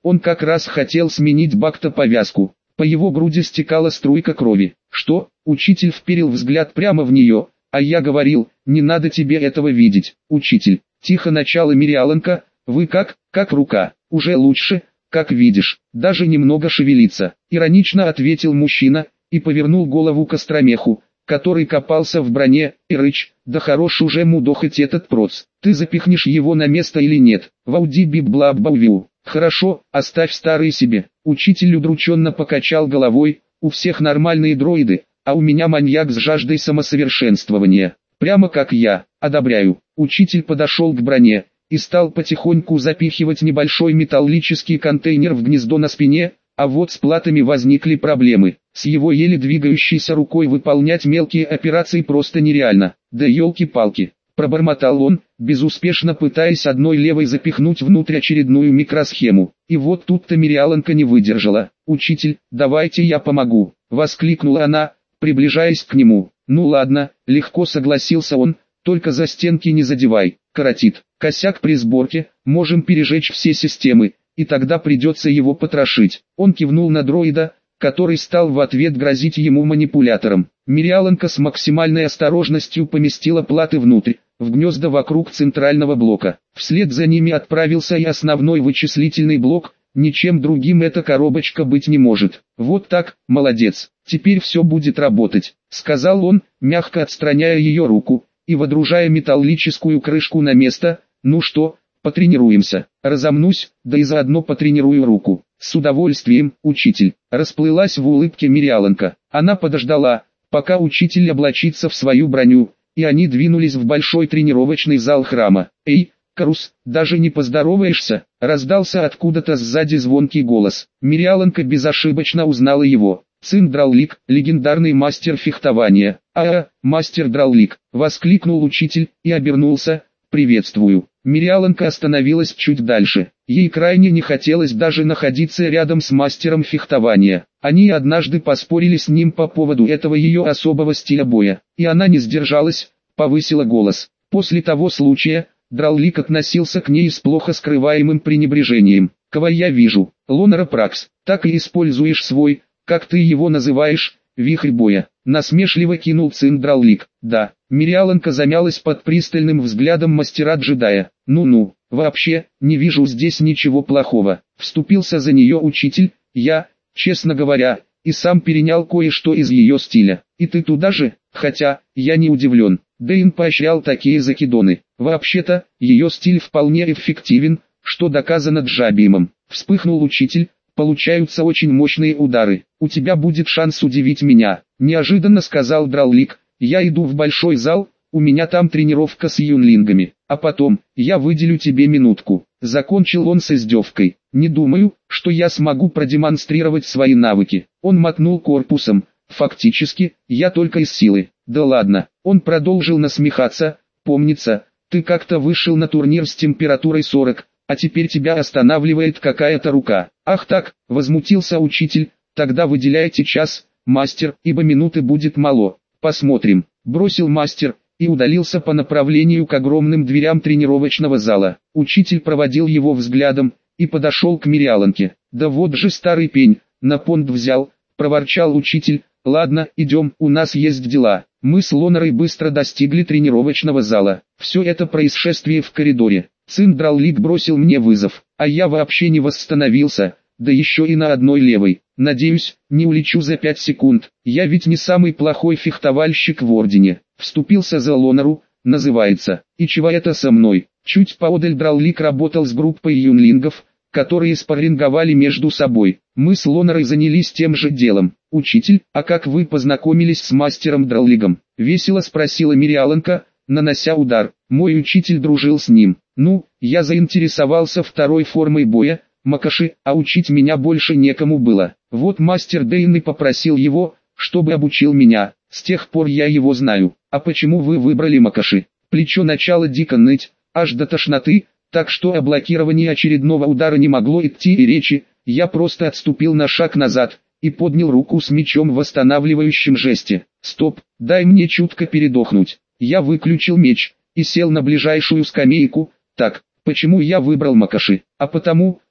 Он как раз хотел сменить бакто-повязку. По его груди стекала струйка крови. Что? Учитель вперил взгляд прямо в нее, а я говорил, не надо тебе этого видеть. Учитель, тихо начала Мириаланка, вы как, как рука, уже лучше, как видишь, даже немного шевелится. Иронично ответил мужчина, и повернул голову к Остромеху, который копался в броне, и рыч, да хорош уже мудохать этот проц. Ты запихнешь его на место или нет? Вауди биб-бла-баувиу. Хорошо, оставь старые себе. Учитель удрученно покачал головой, у всех нормальные дроиды, а у меня маньяк с жаждой самосовершенствования. Прямо как я, одобряю. Учитель подошел к броне, и стал потихоньку запихивать небольшой металлический контейнер в гнездо на спине, а вот с платами возникли проблемы. С его еле двигающейся рукой выполнять мелкие операции просто нереально. Да елки-палки. Пробормотал он, безуспешно пытаясь одной левой запихнуть внутрь очередную микросхему. И вот тут-то Мириаланка не выдержала. «Учитель, давайте я помогу», — воскликнула она, приближаясь к нему. «Ну ладно», — легко согласился он, — «только за стенки не задевай». Каратит. Косяк при сборке, можем пережечь все системы, и тогда придется его потрошить. Он кивнул на дроида, который стал в ответ грозить ему манипулятором. Мириаланка с максимальной осторожностью поместила платы внутрь, в гнезда вокруг центрального блока. Вслед за ними отправился и основной вычислительный блок, ничем другим эта коробочка быть не может. «Вот так, молодец, теперь все будет работать», — сказал он, мягко отстраняя ее руку, и водружая металлическую крышку на место. «Ну что, потренируемся?» «Разомнусь, да и заодно потренирую руку». «С удовольствием, учитель», — расплылась в улыбке Мириаланка. Она подождала, пока учитель облачится в свою броню, и они двинулись в большой тренировочный зал храма. «Эй, Карус, даже не поздороваешься?» — раздался откуда-то сзади звонкий голос. Мириаланка безошибочно узнала его. «Цин Драулик, легендарный мастер фехтования». «А-а, мастер Драулик», — воскликнул учитель, и обернулся. «Приветствую». Мириаланка остановилась чуть дальше. Ей крайне не хотелось даже находиться рядом с мастером фехтования. Они однажды поспорили с ним по поводу этого ее особого стиля боя, и она не сдержалась, повысила голос. После того случая, Драулик относился к ней с плохо скрываемым пренебрежением. «Кого я вижу, Лонера Пракс, так и используешь свой, как ты его называешь, вихрь боя», — насмешливо кинул Цин Драулик. «Да». Мириаланка замялась под пристальным взглядом мастера-джедая. «Ну-ну, вообще, не вижу здесь ничего плохого», — вступился за нее учитель. «Я, честно говоря, и сам перенял кое-что из ее стиля. И ты туда же? Хотя, я не удивлен». Дэйн поощрял такие закидоны. «Вообще-то, ее стиль вполне эффективен, что доказано Джабиемом». Вспыхнул учитель. «Получаются очень мощные удары. У тебя будет шанс удивить меня», — неожиданно сказал Драулик. «Я иду в большой зал, у меня там тренировка с юнлингами, а потом, я выделю тебе минутку». Закончил он с издевкой. «Не думаю, что я смогу продемонстрировать свои навыки». Он мотнул корпусом. «Фактически, я только из силы». «Да ладно». Он продолжил насмехаться. «Помнится, ты как-то вышел на турнир с температурой сорок, а теперь тебя останавливает какая-то рука». «Ах так», — возмутился учитель, — «тогда выделяйте час, мастер, ибо минуты будет мало». «Посмотрим», — бросил мастер, и удалился по направлению к огромным дверям тренировочного зала. Учитель проводил его взглядом, и подошел к Мириаланке. «Да вот же старый пень, на понт взял», — проворчал учитель. «Ладно, идем, у нас есть дела». Мы с Лонерой быстро достигли тренировочного зала. Все это происшествие в коридоре. Цин Драулик бросил мне вызов, а я вообще не восстановился, да еще и на одной левой. Надеюсь, не улечу за пять секунд. Я ведь не самый плохой фехтовальщик в Ордене. Вступился за Лонеру, называется. И чего это со мной? Чуть поодаль Драулик работал с группой юнлингов, которые спарринговали между собой. Мы с Лонерой занялись тем же делом. «Учитель, а как вы познакомились с мастером Драуликом?» — весело спросила Мириаланка, нанося удар. «Мой учитель дружил с ним. Ну, я заинтересовался второй формой боя, Макоши, а учить меня больше некому было. Вот мастер Дэйн и попросил его, чтобы обучил меня. С тех пор я его знаю. А почему вы выбрали Макоши?» Плечо начало дико ныть, аж до тошноты, так что о блокировании очередного удара не могло идти и речи. Я просто отступил на шаг назад и поднял руку с мечом в восстанавливающем жесте. «Стоп, дай мне чутко передохнуть». Я выключил меч и сел на ближайшую скамейку. Так, почему я выбрал Макоши? А потому,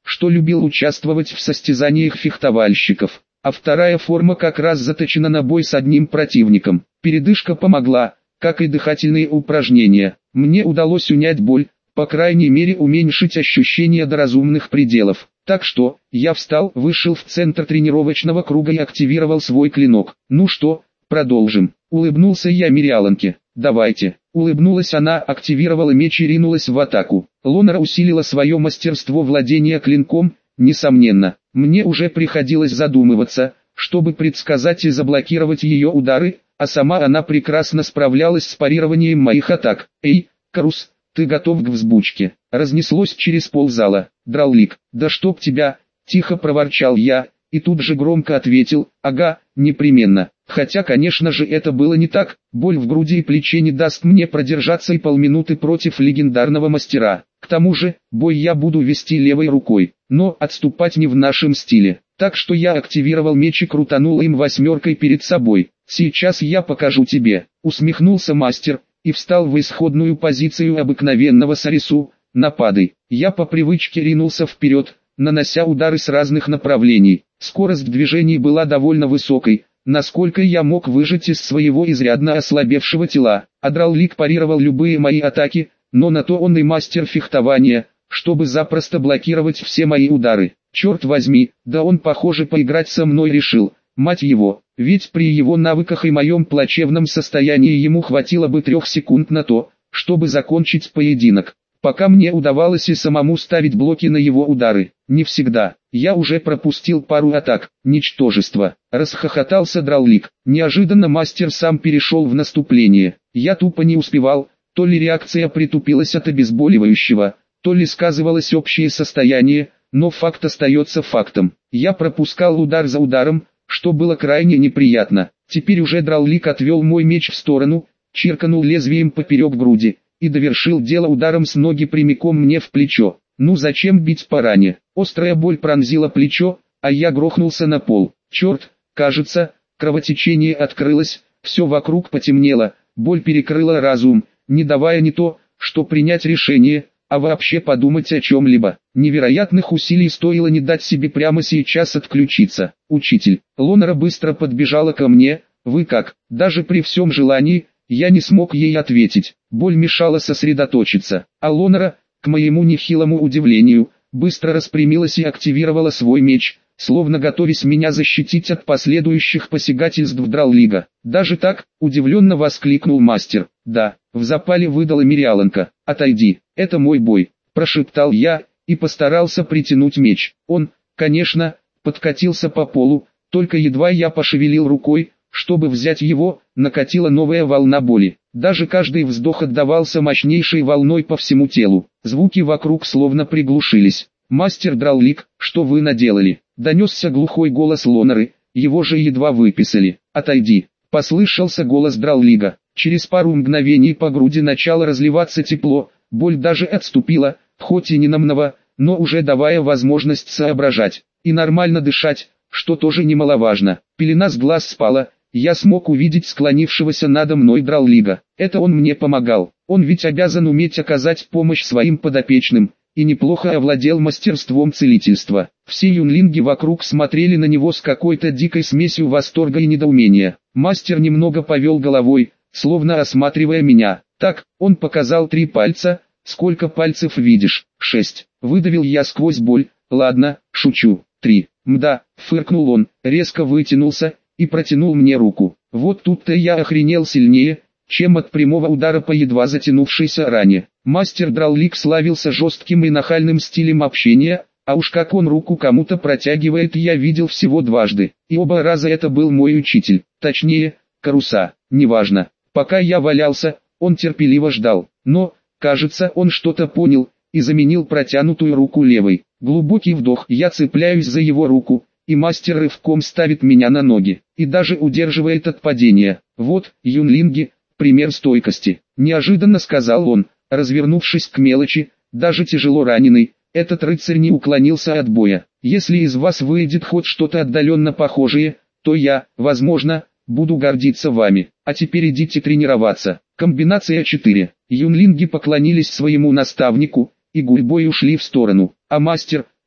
что любил участвовать в состязаниях фехтовальщиков, а вторая форма как раз заточена на бой с одним противником. Передышка помогла, как и дыхательные упражнения. Мне удалось унять боль, по крайней мере уменьшить ощущение до разумных пределов. Так что, я встал, вышел в центр тренировочного круга и активировал свой клинок. Ну что, продолжим. Улыбнулся я Мириаланке. Давайте. Улыбнулась она, активировала меч и ринулась в атаку. Лонара усилила свое мастерство владения клинком, несомненно. Мне уже приходилось задумываться, чтобы предсказать и заблокировать ее удары, а сама она прекрасно справлялась с парированием моих атак. «Эй, Карус, ты готов к взбучке?» Разнеслось через ползала. «Драулик, да чтоб тебя!» Тихо проворчал я, и тут же громко ответил: «Ага, непременно». Хотя, конечно же, это было не так. Боль в груди и плече не даст мне продержаться и полминуты против легендарного мастера. К тому же, бой я буду вести левой рукой, но отступать не в нашем стиле. Так что я активировал меч и крутанул им восьмеркой перед собой. «Сейчас я покажу тебе», — усмехнулся мастер, и встал в исходную позицию обыкновенного сарису. «Нападай». Я по привычке ринулся вперед, нанося удары с разных направлений. Скорость движений была довольно высокой, насколько я мог выжать из своего изрядно ослабевшего тела. А Драулик парировал любые мои атаки, но на то он и мастер фехтования, чтобы запросто блокировать все мои удары. Черт возьми, да он, похоже, поиграть со мной решил. Мать его, ведь при его навыках и моем плачевном состоянии ему хватило бы трех секунд на то, чтобы закончить поединок. Пока мне удавалось и самому ставить блоки на его удары. Не всегда. Я уже пропустил пару атак. Ничтожество. Расхохотался Драулик. Неожиданно мастер сам перешел в наступление. Я тупо не успевал. То ли реакция притупилась от обезболивающего, то ли сказывалось общее состояние, но факт остается фактом. Я пропускал удар за ударом, что было крайне неприятно. Теперь уже Драулик отвел мой меч в сторону, чирканул лезвием поперек груди и довершил дело ударом с ноги прямиком мне в плечо. Ну зачем бить по ране? Острая боль пронзила плечо, а я грохнулся на пол. Черт, кажется, кровотечение открылось, все вокруг потемнело, боль перекрыла разум, не давая не то, что принять решение, а вообще подумать о чем-либо. Невероятных усилий стоило не дать себе прямо сейчас отключиться. «Учитель». Лонара быстро подбежала ко мне. «Вы как?» Даже при всем желании, я не смог ей ответить. Боль мешала сосредоточиться. А Лонара, к моему нехилому удивлению, быстро распрямилась и активировала свой меч, словно готовясь меня защитить от последующих посягательств Драулига. «Даже так?» – удивленно воскликнул мастер. «Да», – в запале выдала Мириаланка. «Отойди, это мой бой», – прошептал я, и постарался притянуть меч. Он, конечно, подкатился по полу, только едва я пошевелил рукой, чтобы взять его, накатила новая волна боли. Даже каждый вздох отдавался мощнейшей волной по всему телу. Звуки вокруг словно приглушились. «Мастер Драулик, что вы наделали?» Донесся глухой голос Лонары, его же едва выписали. «Отойди», послышался голос Драулига. Через пару мгновений по груди начало разливаться тепло, боль даже отступила, хоть и ненамного, но уже давая возможность соображать и нормально дышать, что тоже немаловажно. Пелена с глаз спала, я смог увидеть склонившегося надо мной Драулига. Это он мне помогал, он ведь обязан уметь оказать помощь своим подопечным, и неплохо овладел мастерством целительства. Все юнлинги вокруг смотрели на него с какой-то дикой смесью восторга и недоумения. Мастер немного повел головой, словно осматривая меня. «Так», он показал три пальца. «Сколько пальцев видишь?» «Шесть». Выдавил я сквозь боль. «Ладно, шучу. Три». «Мда», фыркнул он, резко вытянулся и протянул мне руку. Вот тут-то я охренел сильнее, чем от прямого удара по едва затянувшейся ране. Мастер Драулик славился жестким и нахальным стилем общения, а уж как он руку кому-то протягивает, я видел всего дважды. И оба раза это был мой учитель, точнее, Каруса, неважно. Пока я валялся, он терпеливо ждал, но, кажется, он что-то понял и заменил протянутую руку левой. Глубокий вдох, я цепляюсь за его руку, и мастер рывком ставит меня на ноги, и даже удерживает от падения. «Вот, юнлинги, пример стойкости», — неожиданно сказал он, развернувшись к мелочи. «Даже тяжело раненый, этот рыцарь не уклонился от боя. Если из вас выйдет хоть что-то отдаленно похожее, то я, возможно, буду гордиться вами. А теперь идите тренироваться». Комбинация четыре. Юнлинги поклонились своему наставнику и гурьбой ушли в сторону, а мастер,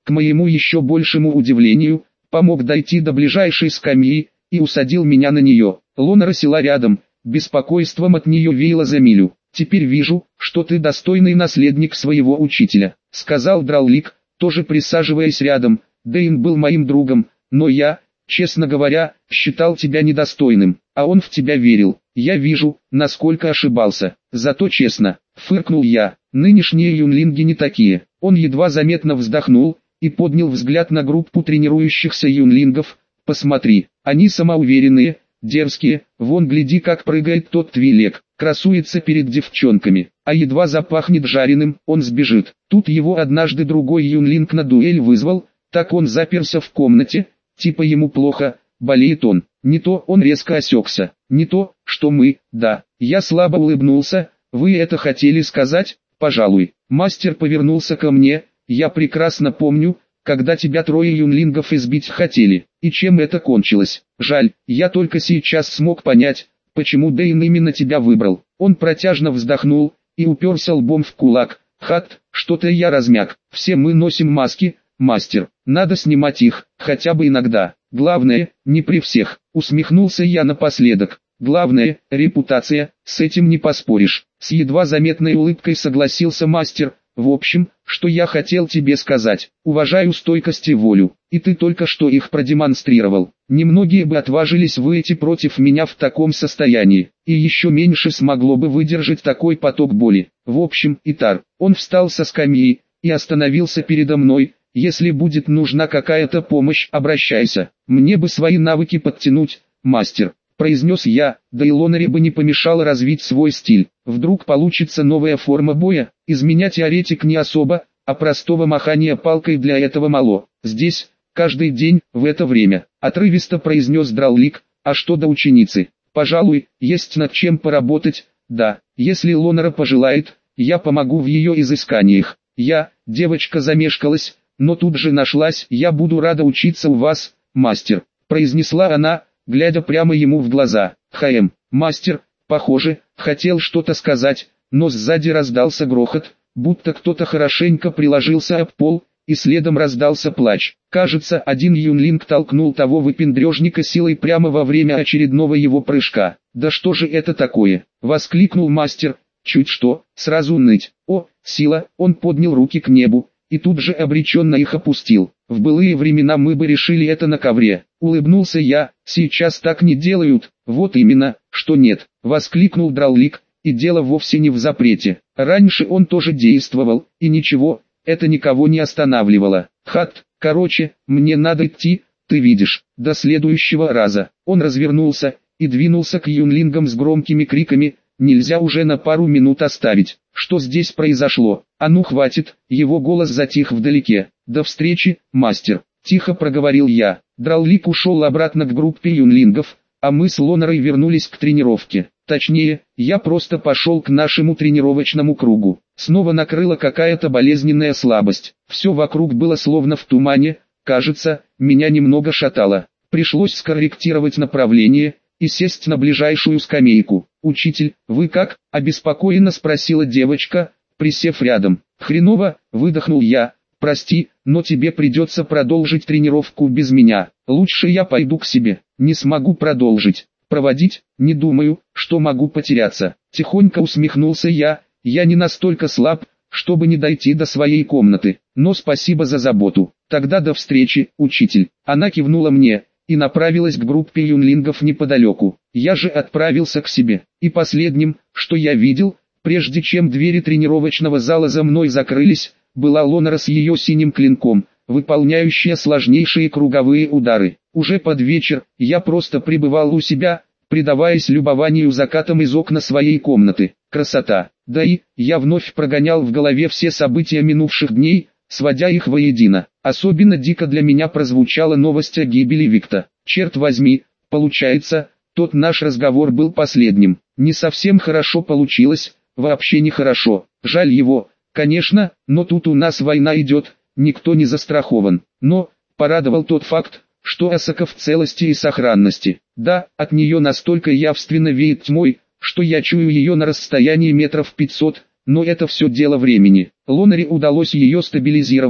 к моему еще большему удивлению, помог дойти до ближайшей скамьи и усадил меня на нее. Лонара села рядом, беспокойством от нее веяло за милю. «Теперь вижу, что ты достойный наследник своего учителя», — сказал Драулик, тоже присаживаясь рядом. «Дэйн был моим другом, но я, честно говоря, считал тебя недостойным, а он в тебя верил. Я вижу, насколько ошибался. Зато честно», — фыркнул я. «Нынешние юнлинги не такие». Он едва заметно вздохнул и поднял взгляд на группу тренирующихся юнлингов. «Посмотри, они самоуверенные, дерзкие, вон гляди как прыгает тот Твилек, красуется перед девчонками, а едва запахнет жареным, он сбежит». Тут его однажды другой юнлинг на дуэль вызвал, так он заперся в комнате, типа ему плохо, болеет он. Не то он резко осекся, не то, что мы, да. Я слабо улыбнулся. «Вы это хотели сказать?» «Пожалуй». Мастер повернулся ко мне. «Я прекрасно помню, когда тебя трое юнлингов избить хотели, и чем это кончилось. Жаль, я только сейчас смог понять, почему Дэйн именно тебя выбрал». Он протяжно вздохнул и уперся лбом в кулак. «Хат, что-то я размяк. Все мы носим маски, мастер. Надо снимать их, хотя бы иногда. Главное, не при всех». Усмехнулся я напоследок. «Главное, репутация, с этим не поспоришь». С едва заметной улыбкой согласился мастер. «В общем, что я хотел тебе сказать, уважаю стойкость и волю, и ты только что их продемонстрировал. Немногие бы отважились выйти против меня в таком состоянии, и еще меньше смогло бы выдержать такой поток боли. В общем, Итар». Он встал со скамьи и остановился передо мной. «Если будет нужна какая-то помощь, обращайся. Мне бы свои навыки подтянуть, мастер», произнес я. Да и Лонаре бы не помешало развить свой стиль. Вдруг получится новая форма боя. Из меня теоретик не особо, а простого махания палкой для этого мало. Здесь, каждый день, в это время, отрывисто произнес Драулик. «А что до ученицы? Пожалуй, есть над чем поработать. Да, если Лонара пожелает, я помогу в ее изысканиях». Я, девочка замешкалась, но тут же нашлась. «Я буду рада учиться у вас, мастер», произнесла она, глядя прямо ему в глаза. «Хм, мастер, похоже, хотел что-то сказать, но сзади раздался грохот, будто кто-то хорошенько приложился об пол, и следом раздался плач. Кажется, один юнлинг толкнул того выпендрежника силой прямо во время очередного его прыжка. «Да что же это такое?» — воскликнул мастер. «Чуть что, сразу ныть. О, сила!» Он поднял руки к небу и тут же обреченно их опустил. «В былые времена мы бы решили это на ковре», — улыбнулся я. «Сейчас так не делают». «Вот именно, что нет», — воскликнул Драулик, «и дело вовсе не в запрете. Раньше он тоже действовал, и ничего, это никого не останавливало. Хат, короче, мне надо идти, ты видишь, до следующего раза». Он развернулся и двинулся к юнлингам с громкими криками. «Нельзя уже на пару минут оставить. Что здесь произошло? А ну хватит!» Его голос затих вдалеке. «До встречи, мастер!» Тихо проговорил я. Драулик ушел обратно к группе юнлингов, а мы с Лонарой вернулись к тренировке. Точнее, я просто пошел к нашему тренировочному кругу. Снова накрыла какая-то болезненная слабость. Все вокруг было словно в тумане. Кажется, меня немного шатало. Пришлось скорректировать направление и сесть на ближайшую скамейку. «Учитель, вы как?» – обеспокоенно спросила девочка, присев рядом. «Хреново», – выдохнул я. «Прости, но тебе придется продолжить тренировку без меня. Лучше я пойду к себе». «Не смогу продолжить. Проводить? Не думаю, что могу потеряться». Тихонько усмехнулся я. «Я не настолько слаб, чтобы не дойти до своей комнаты. Но спасибо за заботу. Тогда до встречи, учитель». Она кивнула мне и направилась к группе юнлингов неподалеку. Я же отправился к себе. И последним, что я видел, прежде чем двери тренировочного зала за мной закрылись, была Лонара с ее синим клинком, выполняющая сложнейшие круговые удары. Уже под вечер я просто пребывал у себя, предаваясь любованию закатом из окна своей комнаты. Красота! Да и я вновь прогонял в голове все события минувших дней, сводя их воедино. Особенно дико для меня прозвучала новость о гибели Викта. Черт возьми, получается, тот наш разговор был последним. Не совсем хорошо получилось, вообще не хорошо. Жаль его, конечно, но тут у нас война идет, никто не застрахован. Но порадовал тот факт, что Асака в целости и сохранности. Да, от нее настолько явственно веет тьмой, что я чую ее на расстоянии метров пятьсот, но это все дело времени. Лонаре удалось ее стабилизировать,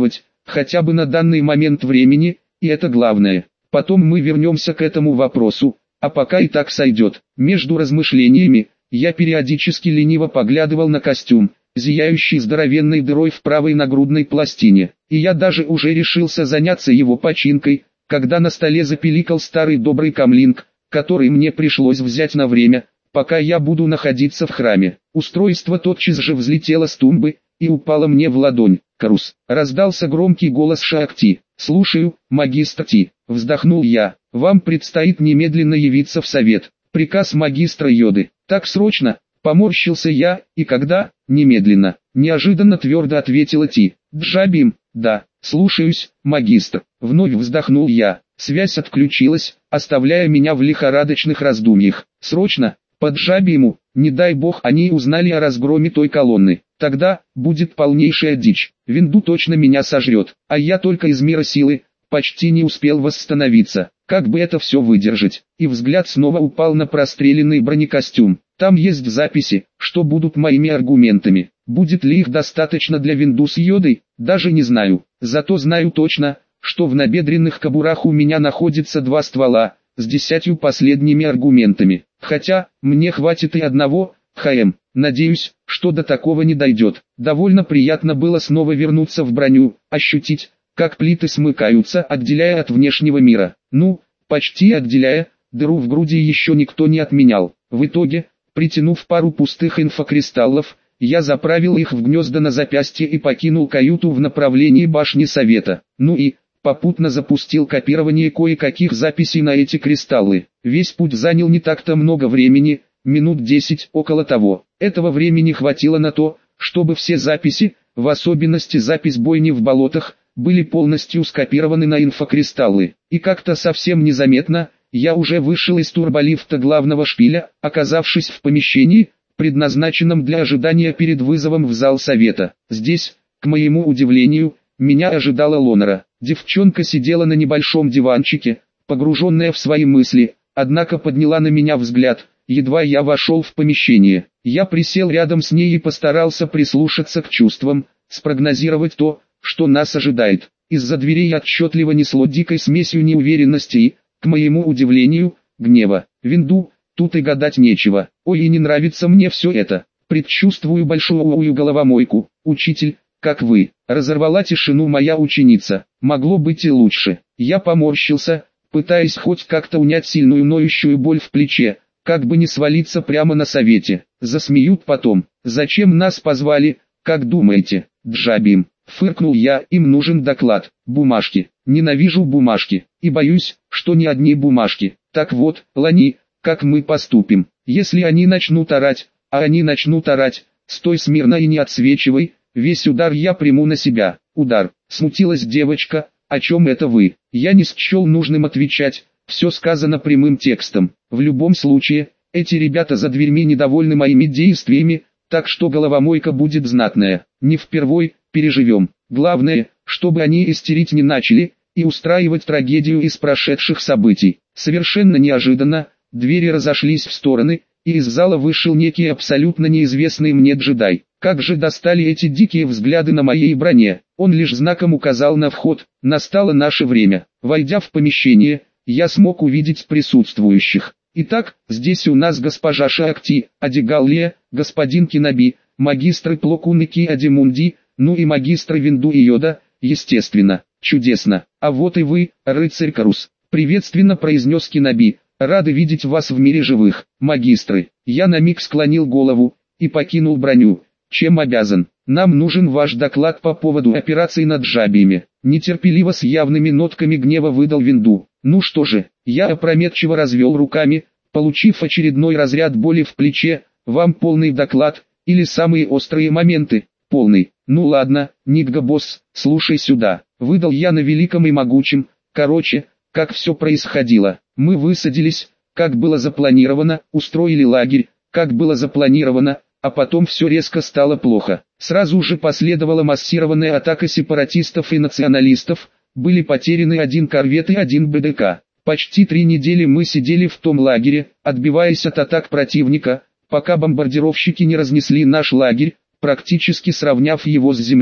хотя бы на данный момент времени, и это главное. Потом мы вернемся к этому вопросу, а пока и так сойдет. Между размышлениями, я периодически лениво поглядывал на костюм, зияющий здоровенной дырой в правой нагрудной пластине, и я даже уже решился заняться его починкой, когда на столе запиликал старый добрый камлинг, который мне пришлось взять на время, пока я буду находиться в храме. Устройство тотчас же взлетело с тумбы и упало мне в ладонь. «Карус!» — раздался громкий голос Шаакти. «Слушаю, магистр Ти», — вздохнул я. «Вам предстоит немедленно явиться в совет. Приказ магистра Йоды. Так срочно?» — поморщился я. «И когда?» «Немедленно», — неожиданно твердо ответила Ти. «Джабим?» «Да, слушаюсь, магистр». Вновь вздохнул я. Связь отключилась, оставляя меня в лихорадочных раздумьях. «Срочно?» Под Джабиму, не дай бог они узнали о разгроме той колонны. Тогда будет полнейшая дичь. Винду точно меня сожрет, а я только из мира силы, почти не успел восстановиться. Как бы это все выдержать? И взгляд снова упал на простреленный бронекостюм. Там есть записи, что будут моими аргументами. Будет ли их достаточно для Винду с Йодой, даже не знаю. Зато знаю точно, что в набедренных кобурах у меня находится два ствола, с десятью последними аргументами. Хотя, мне хватит и одного, ХМ. Надеюсь, что до такого не дойдет. Довольно приятно было снова вернуться в броню, ощутить, как плиты смыкаются, отделяя от внешнего мира. Ну, почти отделяя, дыру в груди еще никто не отменял. В итоге, притянув пару пустых инфокристаллов, я заправил их в гнезда на запястье и покинул каюту в направлении башни совета. Ну и, попутно запустил копирование кое-каких записей на эти кристаллы. Весь путь занял не так-то много времени, минут десять, около того. Этого времени хватило на то, чтобы все записи, в особенности запись бойни в болотах, были полностью скопированы на инфокристаллы. И как-то совсем незаметно, я уже вышел из турболифта главного шпиля, оказавшись в помещении, предназначенном для ожидания перед вызовом в зал совета. Здесь, к моему удивлению, меня ожидала Лонора. Девчонка сидела на небольшом диванчике, погруженная в свои мысли, однако подняла на меня взгляд, едва я вошел в помещение. Я присел рядом с ней и постарался прислушаться к чувствам, спрогнозировать то, что нас ожидает. Из-за дверей отчетливо несло дикой смесью неуверенности и, к моему удивлению, гнева. Винду, тут и гадать нечего. Ой, и не нравится мне все это. Предчувствую большую головомойку. Учитель, как вы, разорвала тишину моя ученица. Могло быть и лучше. Я поморщился, пытаясь хоть как-то унять сильную ноющую боль в плече, как бы не свалиться прямо на совете. Засмеют потом. Зачем нас позвали, как думаете, Джабим? Фыркнул я, им нужен доклад. Бумажки. Ненавижу бумажки. И боюсь, что не одни бумажки. Так вот, Лани, как мы поступим? Если они начнут орать, а они начнут орать, стой смирно и не отсвечивай, весь удар я приму на себя. Удар. Смутилась девочка, о чем это вы? Я не счел нужным отвечать, все сказано прямым текстом. В любом случае, эти ребята за дверьми недовольны моими действиями, так что головомойка будет знатная. Не впервой, переживем. Главное, чтобы они истерить не начали, и устраивать трагедию из прошедших событий. Совершенно неожиданно, двери разошлись в стороны, и из зала вышел некий абсолютно неизвестный мне джедай. Как же достали эти дикие взгляды на моей броне. Он лишь знаком указал на вход. Настало наше время. Войдя в помещение, я смог увидеть присутствующих. Итак, здесь у нас госпожа Шаакти, Адигаллия, господин Кинаби, магистры Плокун и Ки Адимунди, ну и магистры Винду и Йода, естественно. Чудесно. А вот и вы, рыцарь Карус. Приветственно произнес Кинаби. Рады видеть вас в мире живых, магистры. Я на миг склонил голову и покинул броню. Чем обязан? Нам нужен ваш доклад по поводу операции над Джабиями. Нетерпеливо с явными нотками гнева выдал Винду. Ну что же, я опрометчиво развел руками, получив очередной разряд боли в плече. Вам полный доклад, или самые острые моменты? Полный. Ну ладно, Нигга-босс, слушай сюда. Выдал я на великом и могучем. Короче, как все происходило. Мы высадились, как было запланировано, устроили лагерь, как было запланировано, а потом все резко стало плохо. Сразу же последовала массированная атака сепаратистов и националистов, были потеряны один корвет и один БДК. Почти три недели мы сидели в том лагере, отбиваясь от атак противника, пока бомбардировщики не разнесли наш лагерь, практически сравняв его с землей.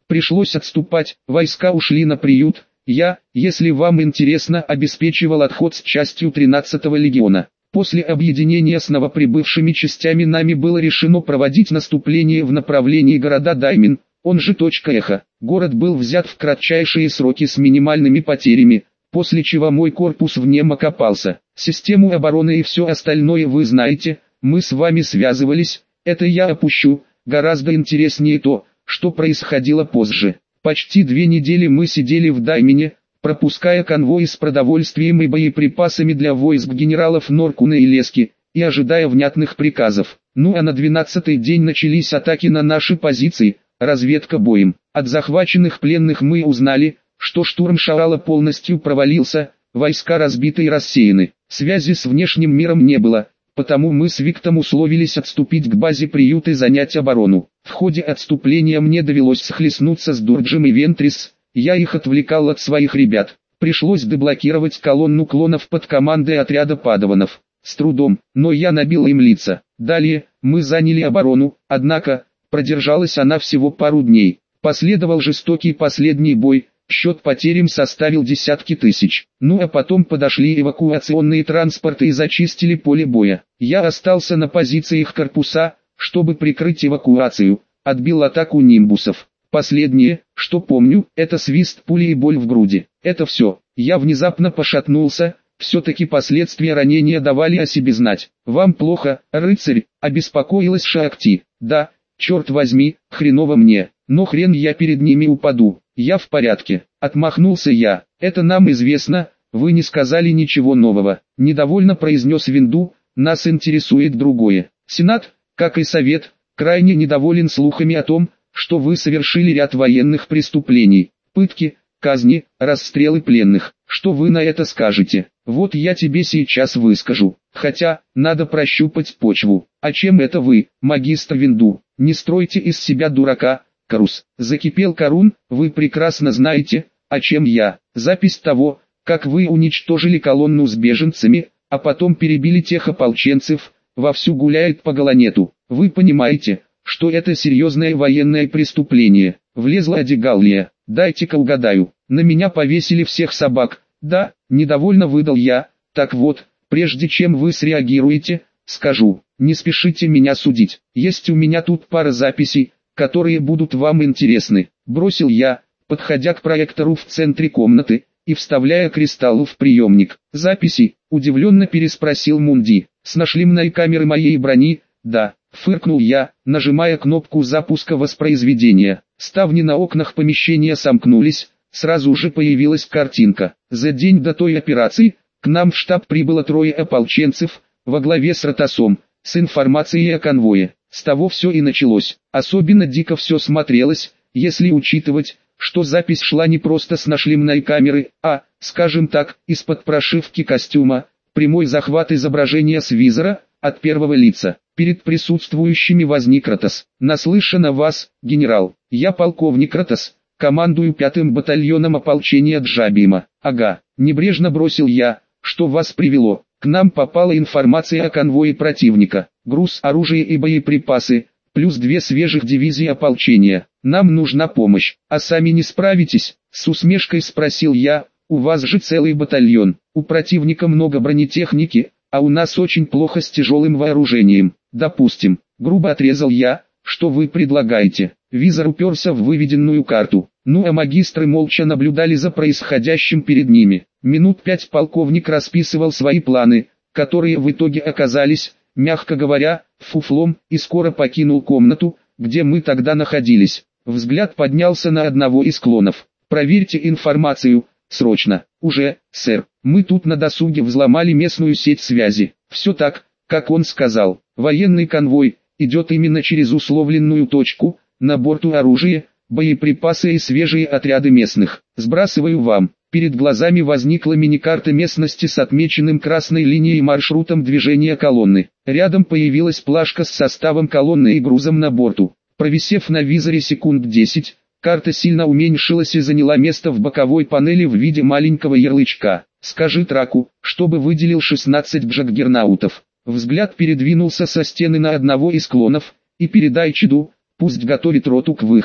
Пришлось отступать, войска ушли на приют. Я, если вам интересно, обеспечивал отход с частью тринадцатого легиона. После объединения с новоприбывшими частями нами было решено проводить наступление в направлении города Даймин, он же точка Эхо. Город был взят в кратчайшие сроки с минимальными потерями, после чего мой корпус в нем окопался. Систему обороны и все остальное вы знаете, мы с вами связывались, это я опущу. Гораздо интереснее то, что происходило позже. Почти две недели мы сидели в Даймине, пропуская конвои с продовольствием и боеприпасами для войск генералов Норкуна и Лески, и ожидая внятных приказов. Ну а на двенадцатый день начались атаки на наши позиции, разведка боем. От захваченных пленных мы узнали, что штурм Шаала полностью провалился, войска разбиты и рассеяны. Связи с внешним миром не было, потому мы с Виктом условились отступить к базе приют и занять оборону. В ходе отступления мне довелось схлестнуться с Дурджем и Вентрис, я их отвлекал от своих ребят. Пришлось деблокировать колонну клонов под командой отряда падаванов. С трудом, но я набил им лица. Далее, мы заняли оборону, однако, продержалась она всего пару дней. Последовал жестокий последний бой, счет потерям составил десятки тысяч. Ну а потом подошли эвакуационные транспорты и зачистили поле боя. Я остался на позициях корпуса, чтобы прикрыть эвакуацию, отбил атаку нимбусов. Последнее, что помню, это свист пули и боль в груди. Это все. Я внезапно пошатнулся, все-таки последствия ранения давали о себе знать. «Вам плохо, рыцарь?» – обеспокоилась Шаакти. «Да, черт возьми, хреново мне, но хрен я перед ними упаду. Я в порядке», – отмахнулся я. «Это нам известно, вы не сказали ничего нового», – недовольно произнес Винду. «Нас интересует другое. Сенат, как и Совет, крайне недоволен слухами о том, что вы совершили ряд военных преступлений, пытки, казни, расстрелы пленных. Что вы на это скажете? Вот я тебе сейчас выскажу. Хотя, надо прощупать почву. А чем это вы, магистр Винду? Не стройте из себя дурака, Карус. Закипел Карун, вы прекрасно знаете, о чем я. Запись того, как вы уничтожили колонну с беженцами, а потом перебили тех ополченцев, вовсю гуляет по Галанету. Вы понимаете, что это серьезное военное преступление. Влезла Адигаллия. Дайте-ка угадаю. На меня повесили всех собак. Да, недовольно выдал я. Так вот, прежде чем вы среагируете, скажу, не спешите меня судить. Есть у меня тут пара записей, которые будут вам интересны. Бросил я, подходя к проектору в центре комнаты и вставляя кристалл в приемник. Записи, удивленно переспросил Мунди. С нашлемной камеры моей брони, да. Фыркнул я, нажимая кнопку запуска воспроизведения. Ставни на окнах помещения сомкнулись, сразу же появилась картинка. За день до той операции, к нам в штаб прибыло трое ополченцев, во главе с Ротасом, с информацией о конвое. С того все и началось. Особенно дико все смотрелось, если учитывать, что запись шла не просто с нашлемной камеры, а, скажем так, из-под прошивки костюма, прямой захват изображения с визора, от первого лица. Перед присутствующими возник Ротас. «Наслышан о вас, генерал. Я полковник Ротас, командую пятым батальоном ополчения Джабима». «Ага», небрежно бросил я, «что вас привело?» «К нам попала информация о конвое противника, груз, оружие и боеприпасы, плюс две свежих дивизии ополчения. Нам нужна помощь, а сами не справитесь?» С усмешкой спросил я. «У вас же целый батальон, у противника много бронетехники, а у нас очень плохо с тяжелым вооружением». «Допустим», грубо отрезал я, «что вы предлагаете?» Визор уперся в выведенную карту. Ну а магистры молча наблюдали за происходящим перед ними. Минут пять полковник расписывал свои планы, которые в итоге оказались, мягко говоря, фуфлом, и скоро покинул комнату, где мы тогда находились. Взгляд поднялся на одного из клонов. «Проверьте информацию, срочно». «Уже, сэр, мы тут на досуге взломали местную сеть связи». «Все так, как он сказал. Военный конвой идет именно через условленную точку, на борту оружие, боеприпасы и свежие отряды местных. Сбрасываю вам». Перед глазами возникла миникарта местности с отмеченным красной линией маршрутом движения колонны. Рядом появилась плашка с составом колонны и грузом на борту. Провисев на визоре секунд десять, карта сильно уменьшилась и заняла место в боковой панели в виде маленького ярлычка. «Скажи Траку, чтобы выделил шестнадцать джаггернаутов». Взгляд передвинулся со стены на одного из клонов, «и передай Чиду, пусть готовит роту к выходу».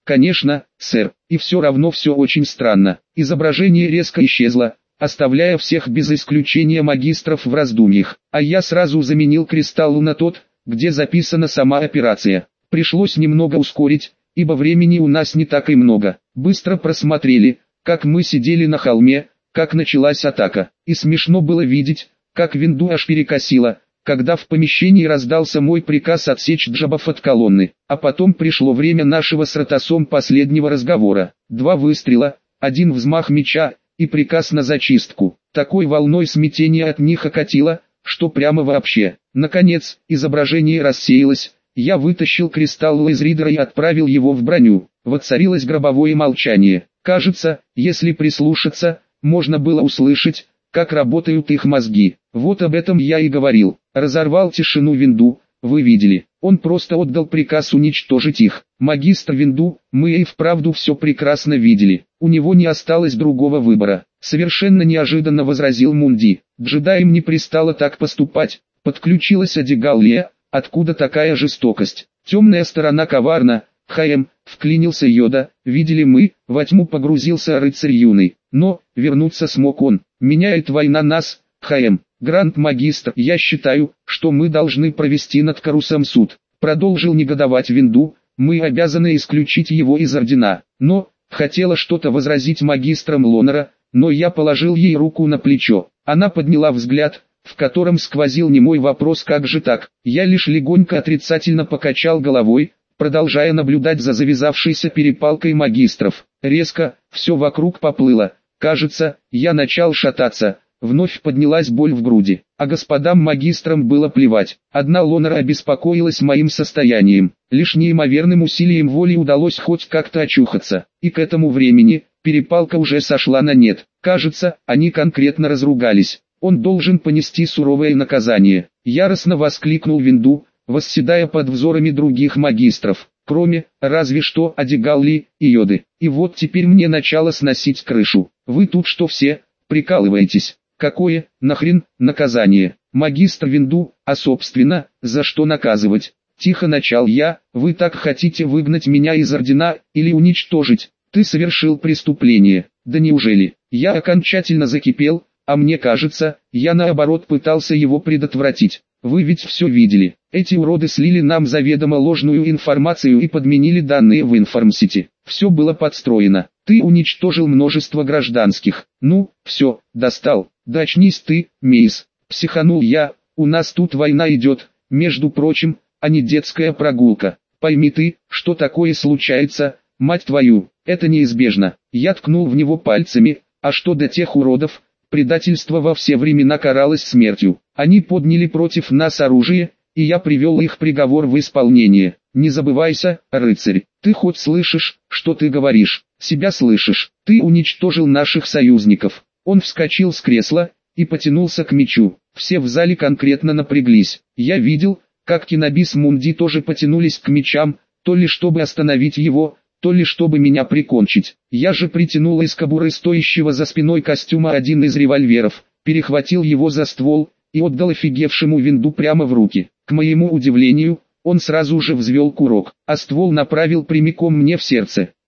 Конечно, сэр, и все равно все очень странно. Изображение резко исчезло, оставляя всех без исключения магистров в раздумьях, а я сразу заменил кристалл на тот, где записана сама операция. Пришлось немного ускорить, ибо времени у нас не так и много. Быстро просмотрели, как мы сидели на холме, как началась атака, и смешно было видеть, как винду аж перекосило, когда в помещении раздался мой приказ отсечь джабов от колонны, а потом пришло время нашего с Ратосом последнего разговора. Два выстрела, один взмах меча, и приказ на зачистку. Такой волной смятения от них окатило, что прямо вообще. Наконец, изображение рассеялось, я вытащил кристалл из ридера и отправил его в броню. Воцарилось гробовое молчание. Кажется, если прислушаться, можно было услышать, как работают их мозги. Вот об этом я и говорил. Разорвал тишину Винду, вы видели. Он просто отдал приказ уничтожить их. Магистр Винду, мы и вправду все прекрасно видели. У него не осталось другого выбора. Совершенно неожиданно возразил Мунди. Джедаям не пристало так поступать. Подключилась Адигаллия. Откуда такая жестокость? Темная сторона коварна. Хаем, вклинился Йода. Видели мы, во тьму погрузился рыцарь юный. Но, вернуться смог он. Меняет война нас, Хаем. Гранд-магистр, я считаю, что мы должны провести над Карусом суд. Продолжил негодовать Винду, мы обязаны исключить его из ордена. Но, хотела что-то возразить магистрам Лонера, но я положил ей руку на плечо. Она подняла взгляд, в котором сквозил немой вопрос «как же так?». Я лишь легонько отрицательно покачал головой, продолжая наблюдать за завязавшейся перепалкой магистров. Резко, все вокруг поплыло. Кажется, я начал шататься. Вновь поднялась боль в груди, а господам магистрам было плевать. Одна Лонера обеспокоилась моим состоянием. Лишь неимоверным усилием воли удалось хоть как-то очухаться. И к этому времени, перепалка уже сошла на нет. Кажется, они конкретно разругались. Он должен понести суровое наказание. Яростно воскликнул Винду, восседая под взорами других магистров. Кроме, разве что, Адигалли и Йоды. И вот теперь мне начало сносить крышу. Вы тут что все, прикалываетесь? Какое, нахрен, наказание? Магистр Винду, а собственно, за что наказывать? Тихо начал я, вы так хотите выгнать меня из ордена, или уничтожить? Ты совершил преступление, да неужели? Я окончательно закипел, а мне кажется, я наоборот пытался его предотвратить. Вы ведь все видели. Эти уроды слили нам заведомо ложную информацию и подменили данные в Информсити. Все было подстроено. Ты уничтожил множество гражданских. Ну, все, достал. Да очнись ты, Мейс. Психанул я, у нас тут война идет, между прочим, а не детская прогулка. Пойми ты, что такое случается, мать твою, это неизбежно. Я ткнул в него пальцами, а что до тех уродов, предательство во все времена каралось смертью. Они подняли против нас оружие, и я привел их приговор в исполнение. Не забывайся, рыцарь, ты хоть слышишь, что ты говоришь? Себя слышишь? Ты уничтожил наших союзников. Он вскочил с кресла и потянулся к мечу. Все в зале конкретно напряглись. Я видел, как Киноби с Мунди тоже потянулись к мечам, то ли чтобы остановить его, то ли чтобы меня прикончить. Я же притянул из кобуры стоящего за спиной костюма один из револьверов, перехватил его за ствол и отдал офигевшему Винду прямо в руки. К моему удивлению, он сразу же взвел курок, а ствол направил прямиком мне в сердце.